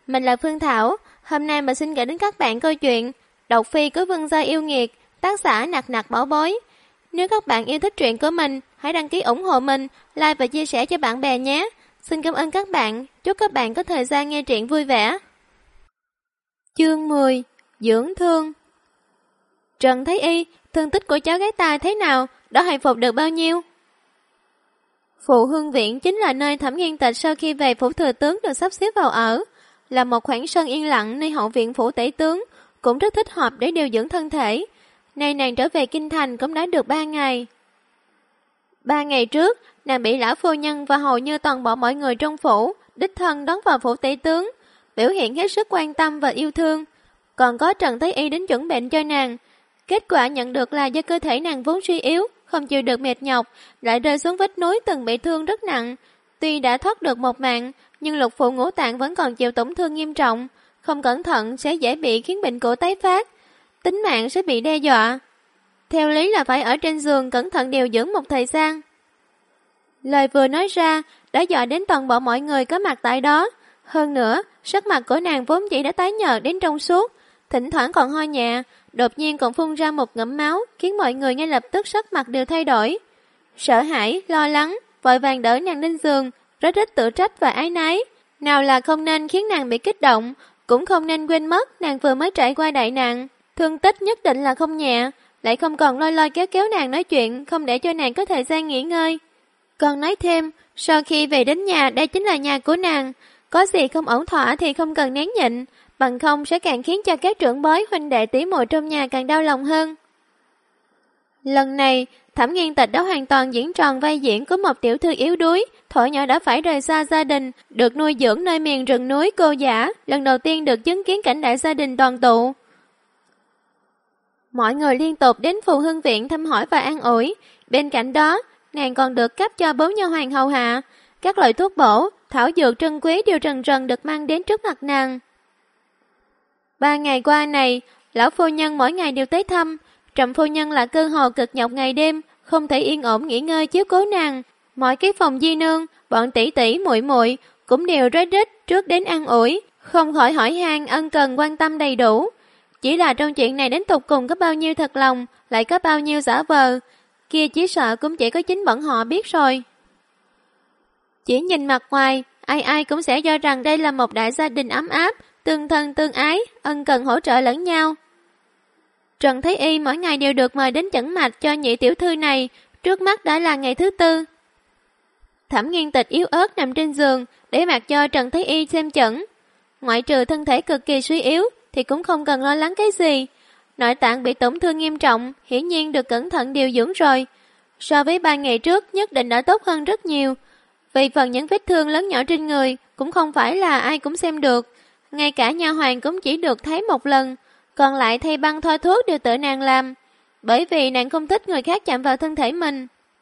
Mình là Phương Thảo, hôm nay mình xin gửi đến các bạn câu chuyện Độc Phi của Vương gia yêu nghiệt, tác giả Nặc Nặc Bảo Bối. Nếu các bạn yêu thích truyện của mình, hãy đăng ký ủng hộ mình, like và chia sẻ cho bạn bè nhé. Xin cảm ơn các bạn, chúc các bạn có thời gian nghe truyện vui vẻ. Chương 10. Dưỡng thương. Trần Thái Y, thương tích của cháu gái ta thế nào, đã hồi phục được bao nhiêu? Phụ Hương Viện chính là nơi Thẩm Nghiên Tịch sau khi về phủ thừa tướng được sắp xếp vào ở, là một khoảng sân yên lặng nơi hậu viện phủ tể tướng, cũng rất thích hợp để điều dưỡng thân thể. Nay nàng trở về kinh thành cũng đã được 3 ngày. 3 ngày trước, nàng bị lão phu nhân và hầu như toàn bộ mọi người trong phủ đích thân đón vào phủ tể tướng, biểu hiện hết sức quan tâm và yêu thương. Còn có Trần Thái Y đến chuẩn bệnh cho nàng. Kết quả nhận được là do cơ thể nàng vốn suy yếu, không chịu được mệt nhọc, lại rơi xuống vách núi từng bị thương rất nặng. Tuy đã thoát được một mạng, nhưng lục phủ ngũ tạng vẫn còn chịu tổn thương nghiêm trọng, không cẩn thận sẽ dễ bị khiến bệnh cổ tái phát, tính mạng sẽ bị đe dọa. Theo lý là phải ở trên giường cẩn thận điều dưỡng một thời gian. Lời vừa nói ra đã dọa đến toàn bộ mọi người có mặt tại đó. Hơn nữa, sắc mặt của nàng vốn chỉ đã tái nhợt đến trong suốt, thỉnh thoảng còn ho nhẹ, đột nhiên còn phun ra một ngụm máu, khiến mọi người ngay lập tức sắc mặt đều thay đổi. Sợ hãi, lo lắng, vội vàng đỡ nàng lên giường, rất ít tự trách và áy náy. Nào là không nên khiến nàng bị kích động, cũng không nên quên mất nàng vừa mới trải qua đại nạn, thương tích nhất định là không nhẹ, lại không còn lôi lôi kéo kéo nàng nói chuyện, không để cho nàng có thời gian nghỉ ngơi. Còn nói thêm, sau khi về đến nhà, đây chính là nhà của nàng, có gì không ổn thỏa thì không cần nén nhịn, bằng không sẽ càng khiến cho các trưởng bối huynh đệ tỷ muội trong nhà càng đau lòng hơn. Lần này, Thẩm Nghiên Tịch đã hoàn toàn diễn tròn vai diễn của một tiểu thư yếu đuối, thuở nhỏ đã phải rời xa gia đình, được nuôi dưỡng nơi miền rừng núi cô giả, lần đầu tiên được chứng kiến cảnh đại gia đình đoàn tụ. Mọi người liên tục đến Phù Hương Viện thăm hỏi và an ủi, bên cạnh đó, nàng còn được cấp cho 4 nha hoàn hầu hạ, các loại thuốc bổ, thảo dược trân quý đều rần rần được mang đến trước mặt nàng. 3 ngày qua này, lão phu nhân mỗi ngày đều tới thăm, Trầm phu nhân là cơ hồ cực nhọc ngày đêm, không thể yên ổn nghỉ ngơi chiếu cố nàng. Mọi cái phòng di nương, bọn tỷ tỷ muội muội cũng đều rối rít trước đến an ủi, không khỏi hỏi han ân cần quan tâm đầy đủ. Chỉ là trong chuyện này đến tục cùng có bao nhiêu thật lòng, lại có bao nhiêu giả vờ, kia chỉ sợ cũng chỉ có chính bọn họ biết rồi. Chỉ nhìn mặt ngoài, ai ai cũng sẽ cho rằng đây là một đại gia đình ấm áp, tương thân tương ái, ân cần hỗ trợ lẫn nhau. Trần Thái Y mỗi ngày đều được mời đến chẩn mạch cho nhị tiểu thư này, trước mắt đã là ngày thứ 4. Thẩm Nghiên Tịch yếu ớt nằm trên giường, để mặc cho Trần Thái Y xem chẩn. Ngoại trừ thân thể cực kỳ suy yếu, thì cũng không cần lo lắng cái gì. Nội tạng bị tổn thương nghiêm trọng, hiển nhiên được cẩn thận điều dưỡng rồi. So với 3 ngày trước, nhất định đã tốt hơn rất nhiều. Vì phần những vết thương lớn nhỏ trên người, cũng không phải là ai cũng xem được. Ngay cả nha hoàn cũng chỉ được thấy một lần, còn lại thay băng thoa thuốc đều tự nàng làm, bởi vì nàng không thích người khác chạm vào thân thể mình.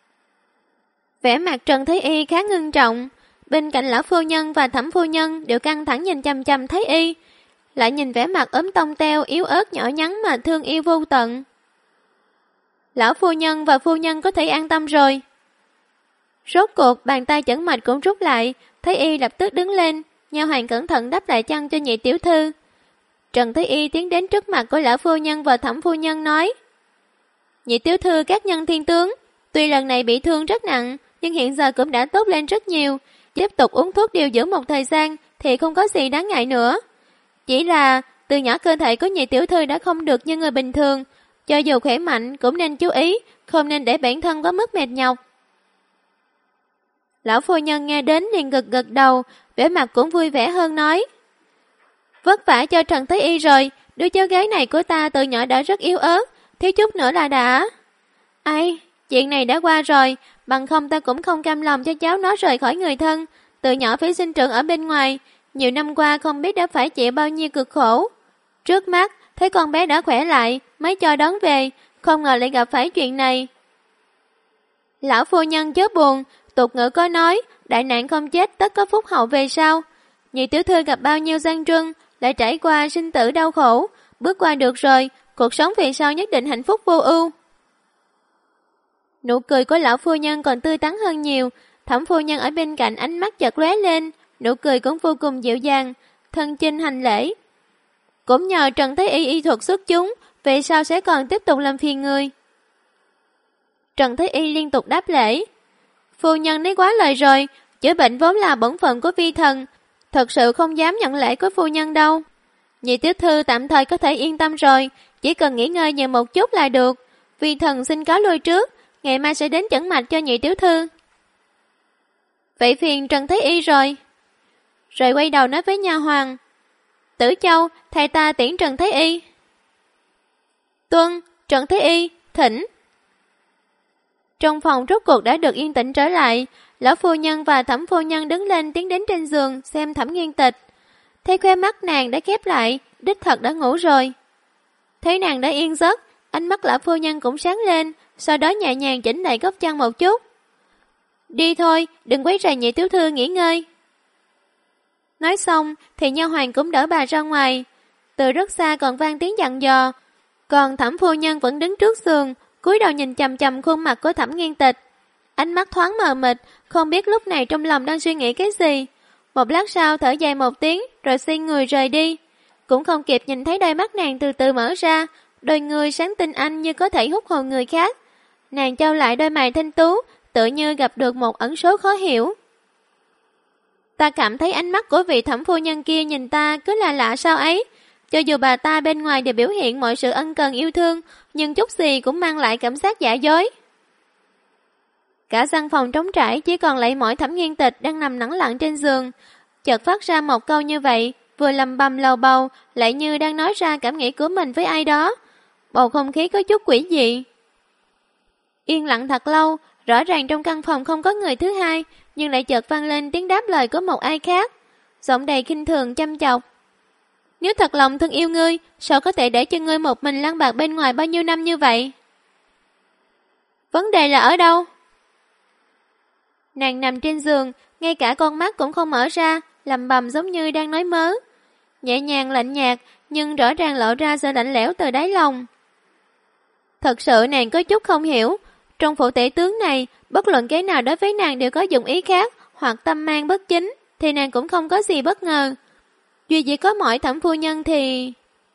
Vẻ mặt Trần Thái Y khá ngưng trọng, bên cạnh lão phu nhân và thẩm phu nhân đều căng thẳng nhìn chằm chằm Thái Y, lại nhìn vẻ mặt ốm tông teo yếu ớt nhỏ nhắn mà thương yêu vô tận. Lão phu nhân và phu nhân có thể an tâm rồi. Rốt cuộc bàn tay chẩn mạch cũng rút lại, Thái Y lập tức đứng lên, nha hoàn cẩn thận đắp lại chăn cho nhị tiểu thư. Trần Thái Y tiến đến trước mặt của lão phu nhân và thẩm phu nhân nói: Nhị tiểu thư các nhân thiên tướng, tuy lần này bị thương rất nặng, nhưng hiện giờ cũng đã tốt lên rất nhiều, tiếp tục uống thuốc điều dưỡng một thời gian thì không có gì đáng ngại nữa. Chỉ là từ nhỏ cơ thể của nhị tiểu thư đã không được như người bình thường, cho dù khỏe mạnh cũng nên chú ý, không nên để bản thân quá mức mệt nhọc. Lão phu nhân nghe đến liền gật gật đầu, vẻ mặt cũng vui vẻ hơn nói: Vất vả cho Trần Thái Y rồi, đứa cháu gái này của ta từ nhỏ đã rất yếu ớt, thiếu chút nữa là đã. Ai, chuyện này đã qua rồi, bằng không ta cũng không cam lòng cho cháu nó rời khỏi người thân, từ nhỏ phải sinh trưởng ở bên ngoài, nhiều năm qua không biết đã phải chịu bao nhiêu cực khổ. Trước mắt, thấy con bé đã khỏe lại, mới cho đón về, không ngờ lại gặp phải chuyện này. Lão phu nhân chớ buồn, tục ngữ có nói, đại nạn không chết tất có phúc hậu về sau. Nhị tiểu thư gặp bao nhiêu gian truân, lại trải qua sinh tử đau khổ, bước qua được rồi, cuộc sống về sau nhất định hạnh phúc vô ưu. Nụ cười của lão phu nhân còn tươi tắn hơn nhiều, thẩm phu nhân ở bên cạnh ánh mắt chợt lóe lên, nụ cười cũng vô cùng dịu dàng, thân chinh hành lễ. Cũng nhờ Trần Thái Y y thuật xuất chúng, về sau sẽ còn tiếp tục làm phiền người. Trần Thái Y liên tục đáp lễ. Phu nhân nói quá lời rồi, chữa bệnh vốn là bổn phận của vi thần, thật sự không dám nhận lễ của phu nhân đâu. Nhị tiểu thư tạm thời có thể yên tâm rồi, chỉ cần nghỉ ngơi nhiều một chút là được. Vi thần xin cáo lui trước, ngày mai sẽ đến chẩn mạch cho nhị tiểu thư. Vậy phiền Trần Thái Y rồi. Rồi quay đầu nói với nha hoàn. Tử Châu, thầy ta tiễn Trần Thái Y. Tuân, Trần Thái Y, thỉnh. Trong phòng rốt cuộc đã được yên tĩnh trở lại, lão phu nhân và thẩm phu nhân đứng lên tiến đến trên giường xem Thẩm Nghiên Tịch. Thấy khóe mắt nàng đã khép lại, đích thật đã ngủ rồi. Thấy nàng đã yên giấc, ánh mắt lão phu nhân cũng sáng lên, sau đó nhẹ nhàng chỉnh lại góc chăn một chút. Đi thôi, đừng quấy rầy nhị tiểu thư nghỉ ngơi. Nói xong thì nha hoàn cũng đỡ bà ra ngoài. Từ rất xa còn vang tiếng dặn dò, còn Thẩm phu nhân vẫn đứng trước giường, cúi đầu nhìn chằm chằm khuôn mặt của Thẩm Nghiên Tịch. Ánh mắt thoáng mờ mịt, không biết lúc này trong lòng đang suy nghĩ cái gì. Một lát sau thở dài một tiếng rồi xoay người rời đi. Cũng không kịp nhìn thấy đôi mắt nàng từ từ mở ra, đôi người sáng tinh anh như có thể hút hồn người khác. Nàng trao lại đôi mày thanh tú, tựa như gặp được một ẩn số khó hiểu. Ta cảm thấy ánh mắt của vị thẩm phu nhân kia nhìn ta cứ là lạ sao ấy. Cho dù bà ta bên ngoài đều biểu hiện mọi sự ân cần yêu thương, nhưng chút gì cũng mang lại cảm giác giả dối. Cả căn phòng trống trải chỉ còn lại mỗi Thẩm Nghiên Tịch đang nằm lẳng lặng trên giường. Chợt phát ra một câu như vậy, vừa lầm bầm lầu bầu, lại như đang nói ra cảm nghĩ của mình với ai đó. Bầu không khí có chút quỷ dị. Yên lặng thật lâu, rõ ràng trong căn phòng không có người thứ hai, nhưng lại chợt vang lên tiếng đáp lời của một ai khác. Giọng đầy khinh thường chăm chọc. Nếu thật lòng thương yêu ngươi, sao có thể để cho ngươi một mình lang bạc bên ngoài bao nhiêu năm như vậy? Vấn đề là ở đâu? Nàng nằm trên giường, ngay cả con mắt cũng không mở ra, lầm bầm giống như đang nói mớ. Nhẹ nhàng lạnh nhạt, nhưng rõ ràng lộ ra sự lạnh lẽo từ đáy lòng. Thật sự nàng có chút không hiểu, trong phủ tể tướng này, bất luận cái nào đối với nàng đều có dụng ý khác, hoặc tâm mang bất chính, thì nàng cũng không có gì bất ngờ. Duy chỉ có mỗi Thẩm phu nhân thì...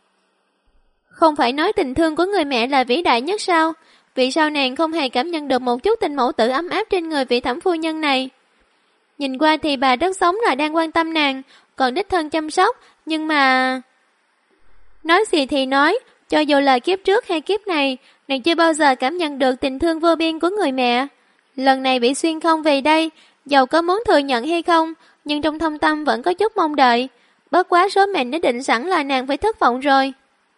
Không phải nói tình thương của người mẹ là vĩ đại nhất sao? Vì sao nàng không hề cảm nhận được một chút tình mẫu tử ấm áp trên người vị Thẩm phu nhân này? Nhìn qua thì bà rất sống là đang quan tâm nàng, còn đích thân chăm sóc, nhưng mà... Nói gì thì nói, cho dù là kiếp trước hay kiếp này, nàng chưa bao giờ cảm nhận được tình thương vô biên của người mẹ. Lần này bị xuyên không về đây, dầu có muốn thừa nhận hay không, nhưng trong thâm tâm vẫn có chút mong đợi. Bất quá số mệnh đã định sẵn là nàng phải thất vọng rồi.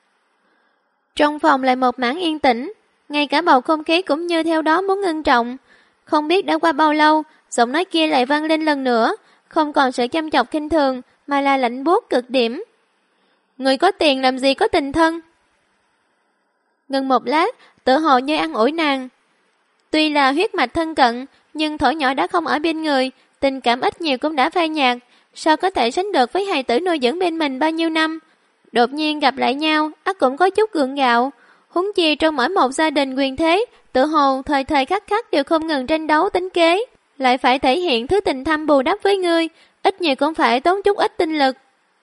Trong phòng lại một mảng yên tĩnh, ngay cả bầu không khí cũng như theo đó muốn ngưng trọng. Không biết đã qua bao lâu, giọng nói kia lại vang lên lần nữa, không còn sự chăm chọc khinh thường, mà là lạnh buốt cực điểm. Người có tiền làm gì có tình thân? Ngừng một lát, tự hồ như ăn ủi nàng. Tuy là huyết mạch thân cận, nhưng thổi nhỏ đã không ở bên người, tình cảm ít nhiều cũng đã phai nhạt, sao có thể sánh được với hài tử nuôi dưỡng bên mình bao nhiêu năm. Đột nhiên gặp lại nhau, ắt cũng có chút gượng gạo. Huống chi trong mỗi một gia đình quyền thế, tự hồ thời thời khắc khắc đều không ngừng tranh đấu tính kế, lại phải thể hiện thứ tình thâm bù đắp với ngươi, ít nhiều cũng phải tốn chút ít tinh lực.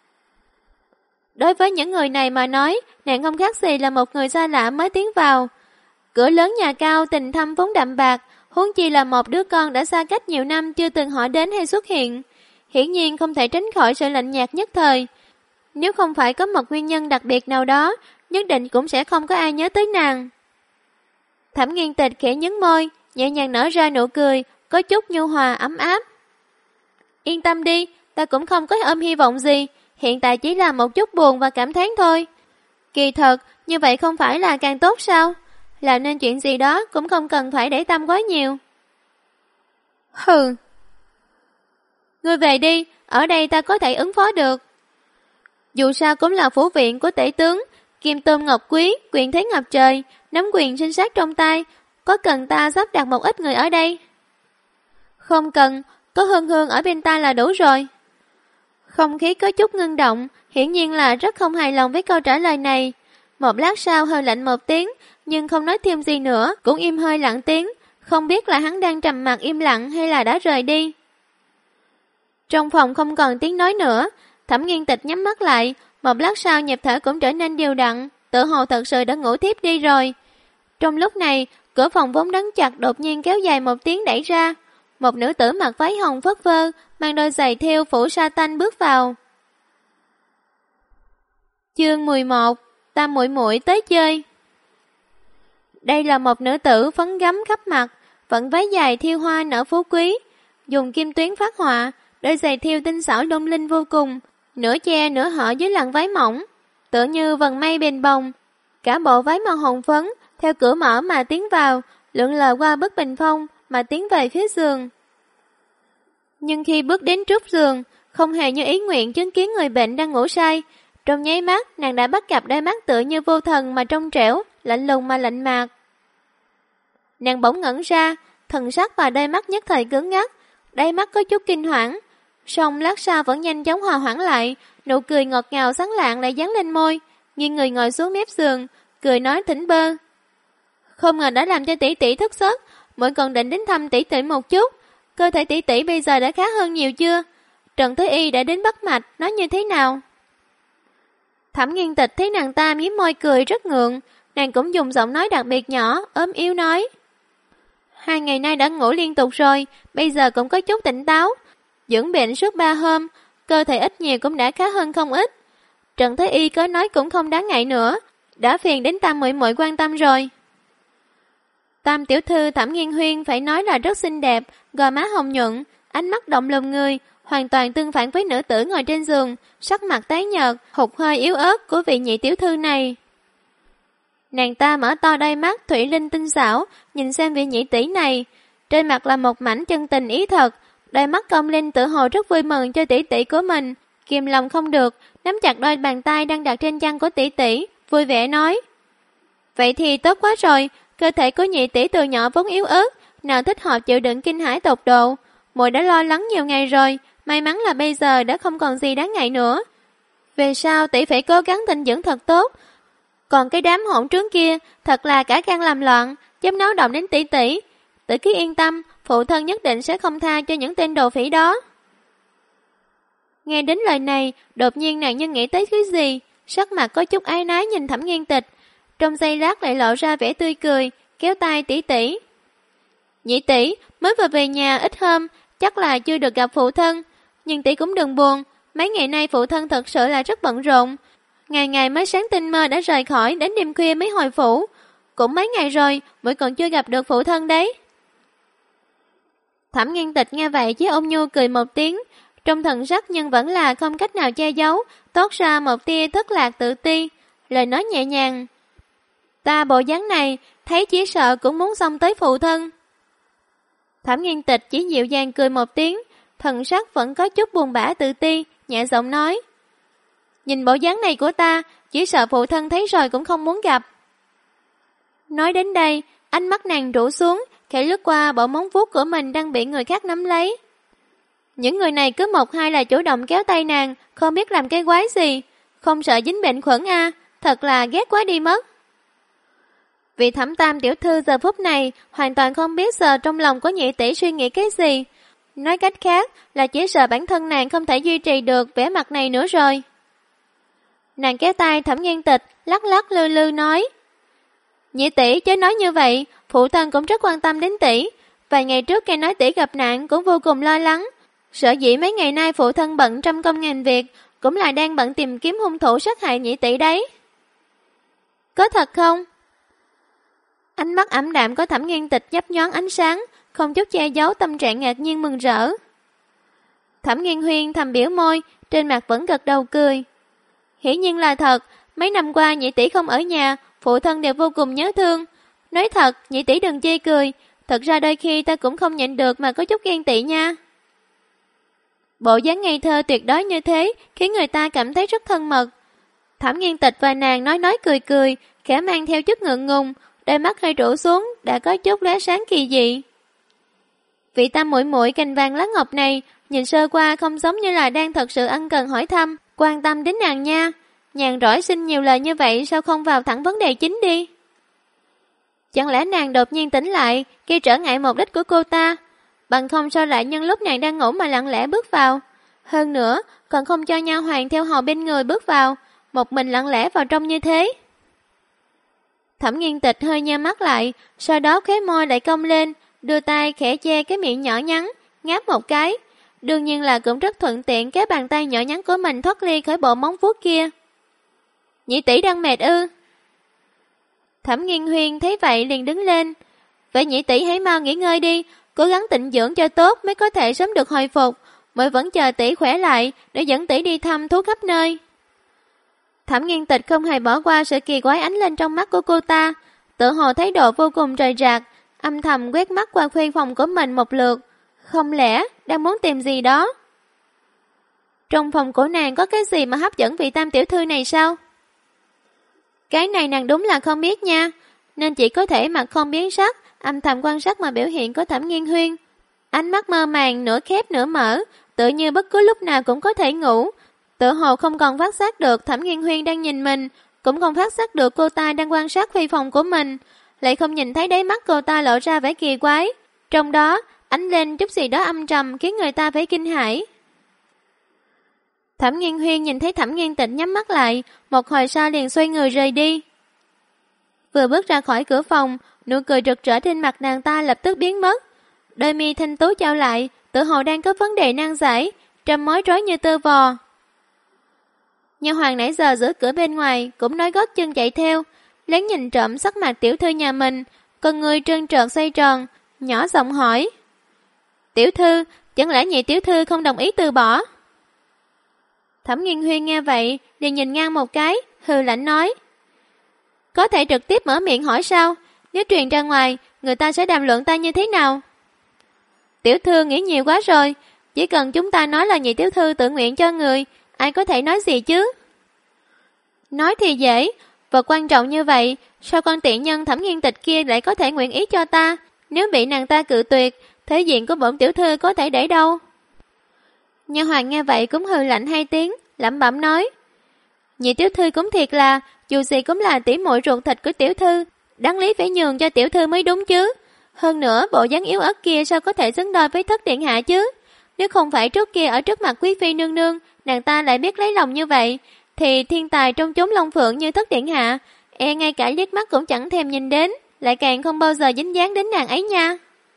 Đối với những người này mà nói, nàng không khác gì là một người xa lạ mới tiến vào. Cửa lớn nhà cao, tình thâm vốn đậm bạc, huống chi là một đứa con đã xa cách nhiều năm chưa từng hỏi đến hay xuất hiện. Hiển nhiên không thể tránh khỏi sự lạnh nhạt nhất thời. Nếu không phải có một nguyên nhân đặc biệt nào đó, nhất định cũng sẽ không có ai nhớ tới nàng. Thẩm Nghiên Tịch khẽ nhếch môi, nhẹ nhàng nở ra nụ cười, có chút nhu hòa ấm áp. Yên tâm đi, ta cũng không có ôm hy vọng gì, hiện tại chỉ là một chút buồn và cảm thán thôi. Kỳ thật, như vậy không phải là càng tốt sao? Làm nên chuyện gì đó cũng không cần phải để tâm quá nhiều. Hừ. Ngươi về đi, ở đây ta có thể ứng phó được. Dù sao cũng là phủ viện của tể tướng, kim tôm ngọc quý, quyền thế ngập trời, nắm quyền sinh sát trong tay, có cần ta sắp đặt một ít người ở đây? Không cần, có Hương Hương ở bên ta là đủ rồi. Không khí có chút ngưng động, hiển nhiên là rất không hài lòng với câu trả lời này. Một lát sau hơi lạnh một tiếng, nhưng không nói thêm gì nữa, cũng im hơi lặng tiếng, không biết là hắn đang trầm mặc im lặng hay là đã rời đi. Trong phòng không còn tiếng nói nữa, Thẩm Nghiên Tịch nhắm mắt lại, một lát sau nhịp thở cũng trở nên đều đặn, tự hồ thật sự đã ngủ tiếp đi rồi. Trong lúc này, cửa phòng vốn đóng chặt đột nhiên kéo dài một tiếng đẩy ra. Một nữ tử mặc váy hồng phất phơ, mang đôi giày thêu phủ sa tanh bước vào. Chương 11. Tam muội muội tới chơi. Đây là một nữ tử phấn gấm khắp mặt, vận váy dài thêu hoa nở phú quý, dùng kim tuyến phát họa, đôi giày thêu tinh xảo lung linh vô cùng, nửa che nửa hở dưới làn váy mỏng, tựa như vầng mây bềnh bồng. Cả bộ váy màu hồng phấn theo cửa mở mà tiến vào, lượn lờ qua bức bình phong mà tiến về phía giường. Nhưng khi bước đến trước giường, không hề như ý nguyện chứng kiến người bệnh đang ngủ say. Trong nháy mắt, nàng đã bắt gặp đôi mắt tựa như vô thần mà trong trẻo, lạnh lùng mà lạnh mạc. Nàng bỗng ngẩn ra, thần sắc và đôi mắt nhất thời cứng ngắc, đáy mắt có chút kinh hoảng. Song lát sau vẫn nhanh chóng hòa hoãn lại, nụ cười ngọt ngào sáng lạng lại dán lên môi, nghiêng người ngồi xuống mép giường, cười nói thỉnh bơ. Không ngờ đã làm cho tỷ tỷ thức giấc, muội còn định đến thăm tỷ tỷ một chút. Cơ thể tỷ tỷ bây giờ đã khá hơn nhiều chưa? Trần Thế Y đã đến bắt mạch, nói như thế nào? Thẩm Nghiên Tịch thấy nàng ta mím môi cười rất ngượng, nàng cũng dùng giọng nói đặc biệt nhỏ, ốm yếu nói. 2 ngày nay đã ngủ liên tục rồi, bây giờ cũng có chút tỉnh táo. Dưỡng bệnh suốt 3 hôm, cơ thể ít nhiều cũng đã khá hơn không ít. Trần Thế Y có nói cũng không đáng ngại nữa, đã phiền đến Tam muội muội quan tâm rồi. Tam tiểu thư Thẩm Nghiên Huyên phải nói là rất xinh đẹp, gò má hồng nhuận, ánh mắt động lòng người, hoàn toàn tương phản với nữ tử ngồi trên giường, sắc mặt tái nhợt, hụt hơi yếu ớt của vị nhị tiểu thư này. Nàng ta mở to đôi mắt thủy linh tinh xảo, nhìn xem vị nhị tỷ này, trên mặt là một mảnh chân tình ý thật, đôi mắt cong lên tự hồ rất vui mừng cho tỷ tỷ của mình, kìm lòng không được, nắm chặt đôi bàn tay đang đặt trên chân của tỷ tỷ, vui vẻ nói: "Vậy thì tốt quá rồi, cơ thể của nhị tỷ từ nhỏ vốn yếu ớt, nào thích hợp chịu đựng kinh hãi tột độ, muội đã lo lắng nhiều ngày rồi, may mắn là bây giờ đã không còn gì đáng ngại nữa. Về sau tỷ phải cố gắng tinh dưỡng thật tốt. Còn cái đám hỗn trướng kia, thật là cả gan làm loạn, dám náo động đến tỷ tỷ. Tỷ cứ yên tâm, phụ thân nhất định sẽ không tha cho những tên đồ phỉ đó." Nghe đến lời này, đột nhiên nàng như nghĩ tới cái gì, sắc mặt có chút áy náy nhìn Thẩm Nghiên Tịch, trong giây lát lại lộ ra vẻ tươi cười, kéo tay tỷ tỷ. "Nhị tỷ mới vừa về nhà ít hôm, chắc là chưa được gặp phụ thân, nhưng tỷ cũng đừng buồn, mấy ngày nay phụ thân thật sự là rất bận rộn, ngày ngày mới sáng tinh mơ đã rời khỏi, đến đêm khuya mới hồi phủ, cũng mấy ngày rồi muội còn chưa gặp được phụ thân đấy." Thẩm Nghiên Tịch nghe vậy chỉ ôn nhu cười một tiếng, trong thần sắc nhưng vẫn là không cách nào che giấu, toát ra một tia thất lạc tự ti, lời nói nhẹ nhàng: "Ta bộ dáng này, thấy chỉ sợ cũng muốn xông tới phụ thân." Thẩm Nghiên Tịch chỉ dịu dàng cười một tiếng, thần sắc vẫn có chút buồn bã tự ti, nhẹ giọng nói: "Nhìn bộ dáng này của ta, chỉ sợ phụ thân thấy rồi cũng không muốn gặp." Nói đến đây, ánh mắt nàng rũ xuống, khẽ lướt qua bộ móng vuốt của mình đang bị người khác nắm lấy. Những người này cứ một hai là chủ động kéo tay nàng, không biết làm cái quái gì, không sợ dính bệnh khuẩn a, thật là ghét quá đi mất. Vị Thẩm Tam tiểu thư giờ phút này hoàn toàn không biết giờ trong lòng của nhị tỷ suy nghĩ cái gì. Nói cách khác là chỉ sợ bản thân nàng không thể duy trì được vẻ mặt này nữa rồi. Nàng kéo tay Thẩm Nghiên Tịch, lắc lắc lư lư nói: "Nhị tỷ chớ nói như vậy, phụ thân cũng rất quan tâm đến tỷ. Vài ngày trước nghe nói tỷ gặp nạn cũng vô cùng lo lắng. Sở dĩ mấy ngày nay phụ thân bận trăm công ngàn việc, cũng là đang bận tìm kiếm hung thủ sát hại nhị tỷ đấy." "Có thật không?" Ánh mắt ảm đạm của Thẩm Nghiên Tịch nhấp nhoáng ánh sáng, không chút che giấu tâm trạng ngạc nhiên mừng rỡ. Thẩm Nghiên Huyên thầm biểu môi, trên mặt vẫn gật đầu cười. "Hiển nhiên là thật, mấy năm qua nhị tỷ không ở nhà, phụ thân đều vô cùng nhớ thương. Nói thật, nhị tỷ đừng chê cười, thật ra đôi khi ta cũng không nhịn được mà có chút ghen tị nha." Bộ dáng ngây thơ tuyệt đối như thế khiến người ta cảm thấy rất thân mật. Thẩm Nghiên Tịch và nàng nói cười cười, khẽ mang theo chút ngượng ngùng, đôi mắt hơi rũ xuống, đã có chút lóe sáng kỳ dị. Vị Tam muội muội cành vàng lá ngọc này, nhìn sơ qua không giống như là đang thật sự ân cần hỏi thăm, quan tâm đến nàng nha. Nhàn rỗi xin nhiều lời như vậy, sao không vào thẳng vấn đề chính đi? Chẳng lẽ nàng đột nhiên tỉnh lại, gây trở ngại mục đích của cô ta? Bằng không sao lại nhân lúc nàng đang ngủ mà lặng lẽ bước vào? Hơn nữa, còn không cho nha hoàn theo hầu bên người bước vào, một mình lặng lẽ vào trong như thế. Thẩm Nghiên Tịch hơi nheo mắt lại, sau đó khóe môi lại cong lên, đưa tay khẽ che cái miệng nhỏ nhắn, ngáp một cái. Đương nhiên là cũng rất thuận tiện cái bàn tay nhỏ nhắn của mình thoát ly khỏi bộ móng vuốt kia. Nhị tỷ đang mệt ư? Thẩm Nghiên Huyên thấy vậy liền đứng lên. Vậy nhị tỷ hãy mau nghỉ ngơi đi, cố gắng tịnh dưỡng cho tốt mới có thể sớm được hồi phục. Mới vẫn chờ tỷ khỏe lại để dẫn tỷ đi thăm thú khắp nơi. Thẩm Nghiên Tịch không hề bỏ qua sự kỳ quái ánh lên trong mắt của cô ta, tự hồ thái độ vô cùng rời rạc, âm thầm quét mắt qua khuê phòng của mình một lượt. Không lẽ đang muốn tìm gì đó? Trong phòng của nàng có cái gì mà hấp dẫn vị tam tiểu thư này sao? Cái này nàng đúng là không biết nha, nên chỉ có thể mặt không biến sắc, âm thầm quan sát mà biểu hiện của Thẩm Nghiên Huyên. Ánh mắt mơ màng nửa khép nửa mở, tự như bất cứ lúc nào cũng có thể ngủ. Tự hồ không còn phát giác được Thẩm Nghiên Huyên đang nhìn mình, cũng không phát giác được cô ta đang quan sát khuê phòng của mình, lại không nhìn thấy đáy mắt cô ta lộ ra vẻ kỳ quái. Trong đó, ánh lên chút gì đó âm trầm khiến người ta phải kinh hãi. Thẩm Nghiên Huyên nhìn thấy Thẩm Nghiên Tịch nhắm mắt lại, một hồi sau liền xoay người rời đi. Vừa bước ra khỏi cửa phòng, nụ cười rực rỡ trên mặt nàng ta lập tức biến mất. Đôi mi thanh tú trao lại, tự hồ đang có vấn đề nan giải, trăm mối rối như tơ vò. Nha hoàn nãy giờ giữa cửa bên ngoài cũng nói gót chân chạy theo, lén nhìn trộm sắc mặt tiểu thư nhà mình, con người trơn trợt xoay tròn, nhỏ giọng hỏi: Tiểu thư, chẳng lẽ nhị tiểu thư không đồng ý từ bỏ? Thẩm Nghiên Huyên nghe vậy, liền nhìn ngang một cái, hừ lạnh nói: Có thể trực tiếp mở miệng hỏi sao? Nếu truyền ra ngoài, người ta sẽ đàm luận ta như thế nào? Tiểu thư nghĩ nhiều quá rồi, chỉ cần chúng ta nói là nhị tiểu thư tự nguyện cho người, ai có thể nói gì chứ? Nói thì dễ, vật quan trọng như vậy, sao con tiện nhân Thẩm Nghiên Tịch kia lại có thể nguyện ý cho ta? Nếu bị nàng ta cự tuyệt, thế diện của bổn tiểu thư có thể để đâu? Nha hoàn nghe vậy cũng hừ lạnh hai tiếng, lẩm bẩm nói: Nhị tiểu thư cũng thiệt là, dù gì cũng là tỷ muội ruột thịt của tiểu thư, đáng lý phải nhường cho tiểu thư mới đúng chứ. Hơn nữa, bộ dáng yếu ớt kia sao có thể xứng đôi với thất điện hạ chứ? Nếu không phải trước kia ở trước mặt quý phi nương nương, nàng ta lại biết lấy lòng như vậy, thì thiên tài trong chốn Long Phượng như thất điện hạ, ngay cả liếc mắt cũng chẳng thèm nhìn đến, lại càng không bao giờ dính dáng đến nàng ấy nha.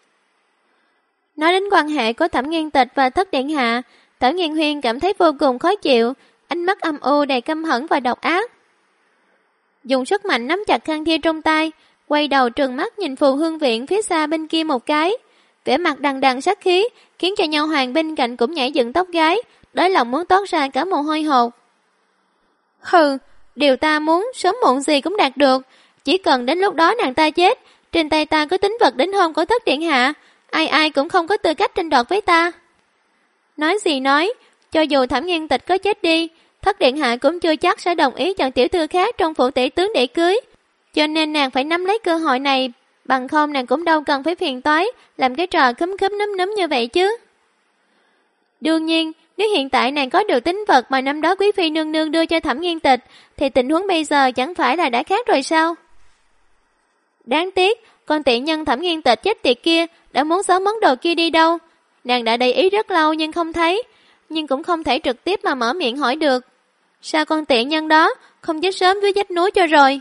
Nói đến quan hệ của Thẩm Nghiên Tịch và thất điện hạ, Thẩm Nghiên Huyên cảm thấy vô cùng khó chịu, ánh mắt âm u đầy căm hận và độc ác. Dùng sức mạnh nắm chặt khăn thia trong tay, quay đầu trừng mắt nhìn Phù Hương Viện phía xa bên kia một cái, vẻ mặt đằng đằng sát khí, khiến cho nha hoàn bên cạnh cũng nhảy dựng tóc gái, đáy lòng muốn toát ra cả mồ hôi hột. Hừ, điều ta muốn sớm muộn gì cũng đạt được, chỉ cần đến lúc đó nàng ta chết, trên tay ta có tính vật đính hôn của thất điện hạ, ai ai cũng không có tư cách tranh đoạt với ta. Nói gì nói, cho dù Thẩm Nghiên Tịch có chết đi, thất điện hạ cũng chưa chắc sẽ đồng ý chọn tiểu thư khác trong phủ tể tướng để cưới, cho nên nàng phải nắm lấy cơ hội này, bằng không nàng cũng đâu cần phải phiền toái làm cái trò khúm khúm núm núm như vậy chứ. Đương nhiên, nếu hiện tại nàng có được tính vật mà năm đó quý phi nương nương đưa cho Thẩm Nghiên Tịch, thì tình huống bây giờ chẳng phải là đã khác rồi sao? Đáng tiếc, con tiện nhân Thẩm Nghiên Tịch chết tiệt kia đã muốn giấu món đồ kia đi đâu. Nàng đã để ý rất lâu nhưng không thấy, nhưng cũng không thể trực tiếp mà mở miệng hỏi được. Sao con tiện nhân đó không chết sớm dưới vách núi cho rồi?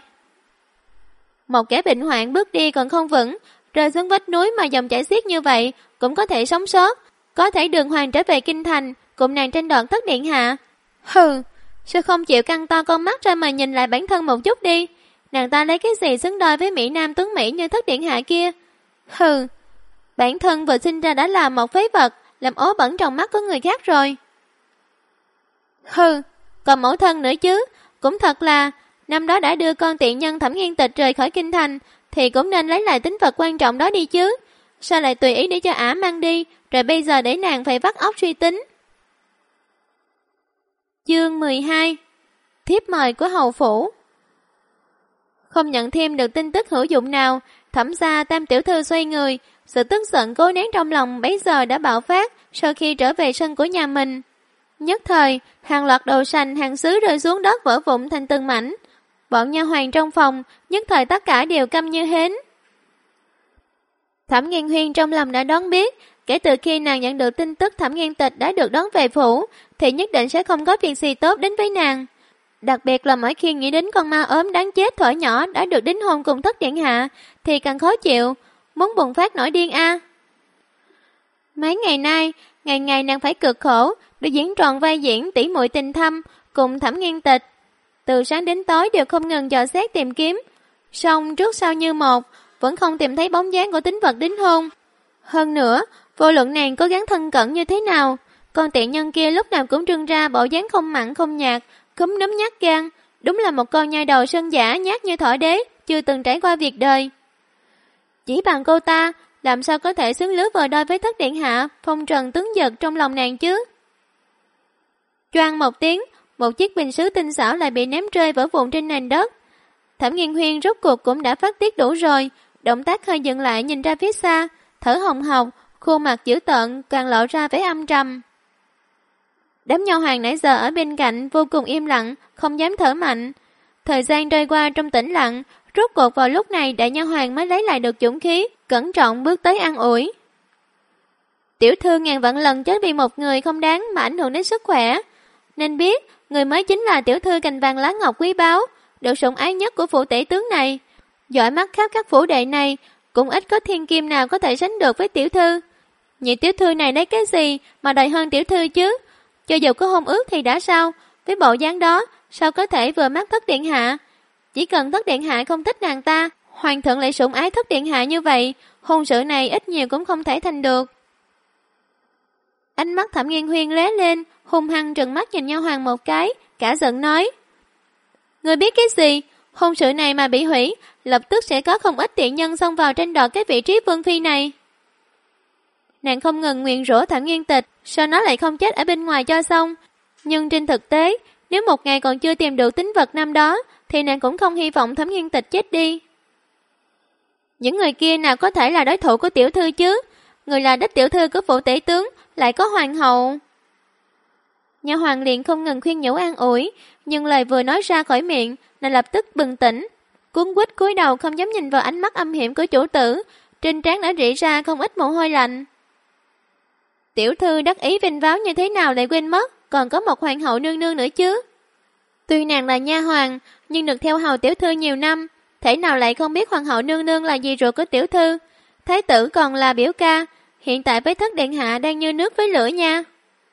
Một kẻ bệnh hoạn bước đi còn không vững, rơi xuống vách núi mà dòng chảy xiết như vậy cũng có thể sống sót, có thể đường hoàng trở về kinh thành cùng nàng tranh đoạt thất điện hạ. Hừ, sao không chịu căng to con mắt ra mà nhìn lại bản thân một chút đi, nàng ta lấy cái gì xứng đôi với mỹ nam tuấn mỹ như thất điện hạ kia? Hừ, bản thân vừa sinh ra đã là một phế vật, làm ố bẩn trong mắt của người khác rồi. Hừ, còn mẫu thân nữa chứ, cũng thật là, năm đó đã đưa con tiện nhân Thẩm Nghiên Tịch rời khỏi kinh thành, thì cũng nên lấy lại tính vật quan trọng đó đi chứ. Sao lại tùy ý để cho ả mang đi, rồi bây giờ để nàng phải vắt óc suy tính. Chương 12. Thiếp mời của hầu phủ. Không nhận thêm được tin tức hữu dụng nào, Thẩm gia tam tiểu thư xoay người, sự tức giận cố nén trong lòng bấy giờ đã bạo phát sau khi trở về sân của nhà mình. Nhất thời, hàng loạt đồ sành hàng sứ rơi xuống đất vỡ vụn thành từng mảnh. Bọn nha hoàn trong phòng, nhất thời tất cả đều câm như hến. Thẩm Nghiên Huyên trong lòng đã đoán biết, Kể từ khi nàng nhận được tin tức Thẩm Nghiên Tịch đã được đón về phủ, thì nhất định sẽ không có việc gì tốt đến với nàng. Đặc biệt là mỗi khi nghĩ đến con ma ốm đáng chết thuở nhỏ đã được đính hôn cùng Thất Điện Hạ, thì càng khó chịu, muốn bùng phát nổi điên a. Mấy ngày nay, ngày ngày nàng phải cực khổ để diễn tròn vai diễn tỷ muội tình thâm cùng Thẩm Nghiên Tịch. Từ sáng đến tối đều không ngừng dò xét tìm kiếm, song trước sau như một, vẫn không tìm thấy bóng dáng của tính vật đính hôn. Hơn nữa, vô luận nàng cố gắng thân cận như thế nào, con tiện nhân kia lúc nào cũng trưng ra bộ dáng không mặn không nhạt, cúm núm nhát gan, đúng là một con nhai đầu sơn giả nhát như thỏ đế, chưa từng trải qua việc đời. Chỉ bằng cô ta, làm sao có thể xứng lứa vờ đôi với Thất Điện Hạ, phong trần tướng giật trong lòng nàng chứ? Choang một tiếng, một chiếc bình sứ tinh xảo lại bị ném rơi vỡ vụn trên nền đất. Thẩm Nghiên Huyên rốt cuộc cũng đã phát tiết đủ rồi, động tác hơi dừng lại nhìn ra phía xa, thở hồng hộc, khuôn mặt dữ tợn càng lộ ra vẻ âm trầm. Đám nha hoàn nãy giờ ở bên cạnh vô cùng im lặng, không dám thở mạnh. Thời gian trôi qua trong tĩnh lặng, rốt cuộc vào lúc này đại nha hoàn mới lấy lại được dũng khí, cẩn trọng bước tới an ủi. Tiểu thư ngàn vạn lần chết vì một người không đáng mà ảnh hưởng đến sức khỏe, nên biết người mới chính là tiểu thư cành vàng lá ngọc quý báu, được sủng ái nhất của phủ tể tướng này. Giỏi mắt khắp các phủ đệ này, cũng ít có thiên kim nào có thể sánh được với tiểu thư. Nhị tiểu thư này lấy cái gì mà đòi hơn tiểu thư chứ? Cho dù có hôn ước thì đã sao? Với bộ dáng đó, sao có thể vừa mắt Thất Điện Hạ? Chỉ cần Thất Điện Hạ không thích nàng ta, hoàng thượng lại sủng ái Thất Điện Hạ như vậy, hôn sự này ít nhiều cũng không thể thành được. Ánh mắt Thẩm Nghiên Huyên lóe lên, hung hăng trừng mắt nhìn nha hoàn một cái, cả giận nói: Ngươi biết cái gì? Hôn sự này mà bị hủy, lập tức sẽ có không ít tiện nhân xông vào tranh đoạt cái vị trí vương phi này. Nàng không ngừng nguyền rủa Thẩm Nghiên Tịch, sao nó lại không chết ở bên ngoài cho xong. Nhưng trên thực tế, nếu một ngày còn chưa tìm được tính vật năm đó, thì nàng cũng không hy vọng Thẩm Nghiên Tịch chết đi. Những người kia nào có thể là đối thủ của tiểu thư chứ? Người là đích tiểu thư của phủ tể tướng, lại có hoàng hậu. Nha hoàn liền không ngừng khuyên nhủ an ủi, nhưng lời vừa nói ra khỏi miệng, nàng lập tức bừng tỉnh, cuống quýt cúi đầu không dám nhìn vào ánh mắt âm hiểm của chủ tử, trên trán đã rỉ ra không ít mồ hôi lạnh. Tiểu thư đắc ý vinh váo như thế nào lại quên mất, còn có một hoàng hậu nương nương nữa chứ. Tuy nàng là nha hoàn, nhưng được theo hầu tiểu thư nhiều năm, thể nào lại không biết hoàng hậu nương nương là dì ruột của tiểu thư. Thái tử còn là biểu ca, hiện tại với Thất Điện Hạ đang như nước với lửa nha.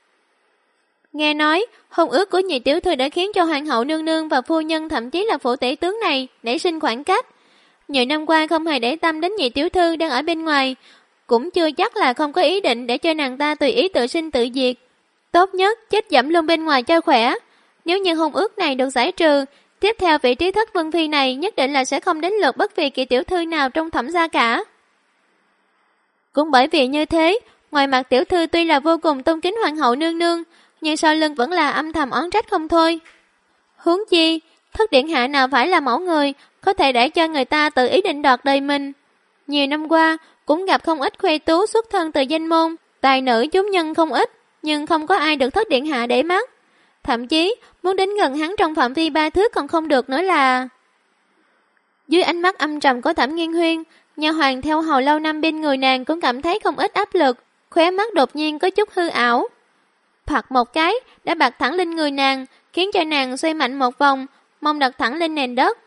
Nghe nói, hôn ước của nhị tiểu thư đã khiến cho hoàng hậu nương nương và phu nhân, thậm chí là phủ tể tướng này nảy sinh khoảng cách. Nhiều năm qua không hề để tâm đến nhị tiểu thư đang ở bên ngoài, cũng chưa chắc là không có ý định để cho nàng ta tùy ý tự sinh tự diệt. Tốt nhất chết dẫm luôn bên ngoài cho khỏe. Nếu như hôn ước này được giải trừ, tiếp theo vị trí Thất Vương phi này nhất định là sẽ không đến lượt bất kỳ kỳ tiểu thư nào trong Thẩm gia cả. Cũng bởi vì như thế, ngoài mặt tiểu thư tuy là vô cùng tôn kính hoàng hậu nương nương, nhưng sau lưng vẫn là âm thầm oán trách không thôi. Huống chi, Thất Điện Hạ nào phải là mẫu người, có thể để cho người ta tự ý định đoạt đời mình. Nhiều năm qua, cũng gặp không ít khuê tú xuất thân từ danh môn, tài nữ chúng nhân không ít, nhưng không có ai được Thất Điện Hạ để mắt. Thậm chí, muốn đến gần hắn trong phạm vi 3 thước còn không được nữa là... Dưới ánh mắt âm trầm của Thẩm Nghiên Huyên, nha hoàn theo hầu lâu năm bên người nàng cũng cảm thấy không ít áp lực, khóe mắt đột nhiên có chút hư ảo. Phật một cái đã bật thẳng lên người nàng, khiến cho nàng xoay mạnh một vòng, mông đặt thẳng lên nền đất.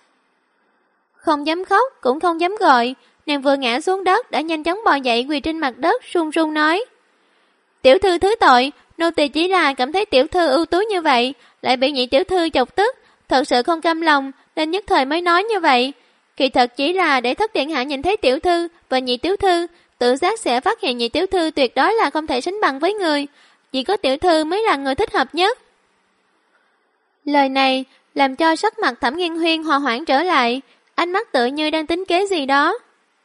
Không dám khóc, cũng không dám gọi, nàng vừa ngã xuống đất đã nhanh chóng bò dậy quỳ trên mặt đất run run nói: Tiểu thư thứ tội, nô tỳ chỉ là cảm thấy tiểu thư ưu tú như vậy, lại bị nhị tiểu thư chọc tức, thật sự không cam lòng nên nhất thời mới nói như vậy. Kỳ thật chỉ là để Thất Điện Hạ nhìn thấy tiểu thư và nhị tiểu thư, tự giác sẽ phát hiện nhị tiểu thư tuyệt đối là không thể sánh bằng với người, chỉ có tiểu thư mới là người thích hợp nhất. Lời này làm cho sắc mặt Thẩm Nghiên Huyên hòa hoãn trở lại, ánh mắt tựa như đang tính kế gì đó.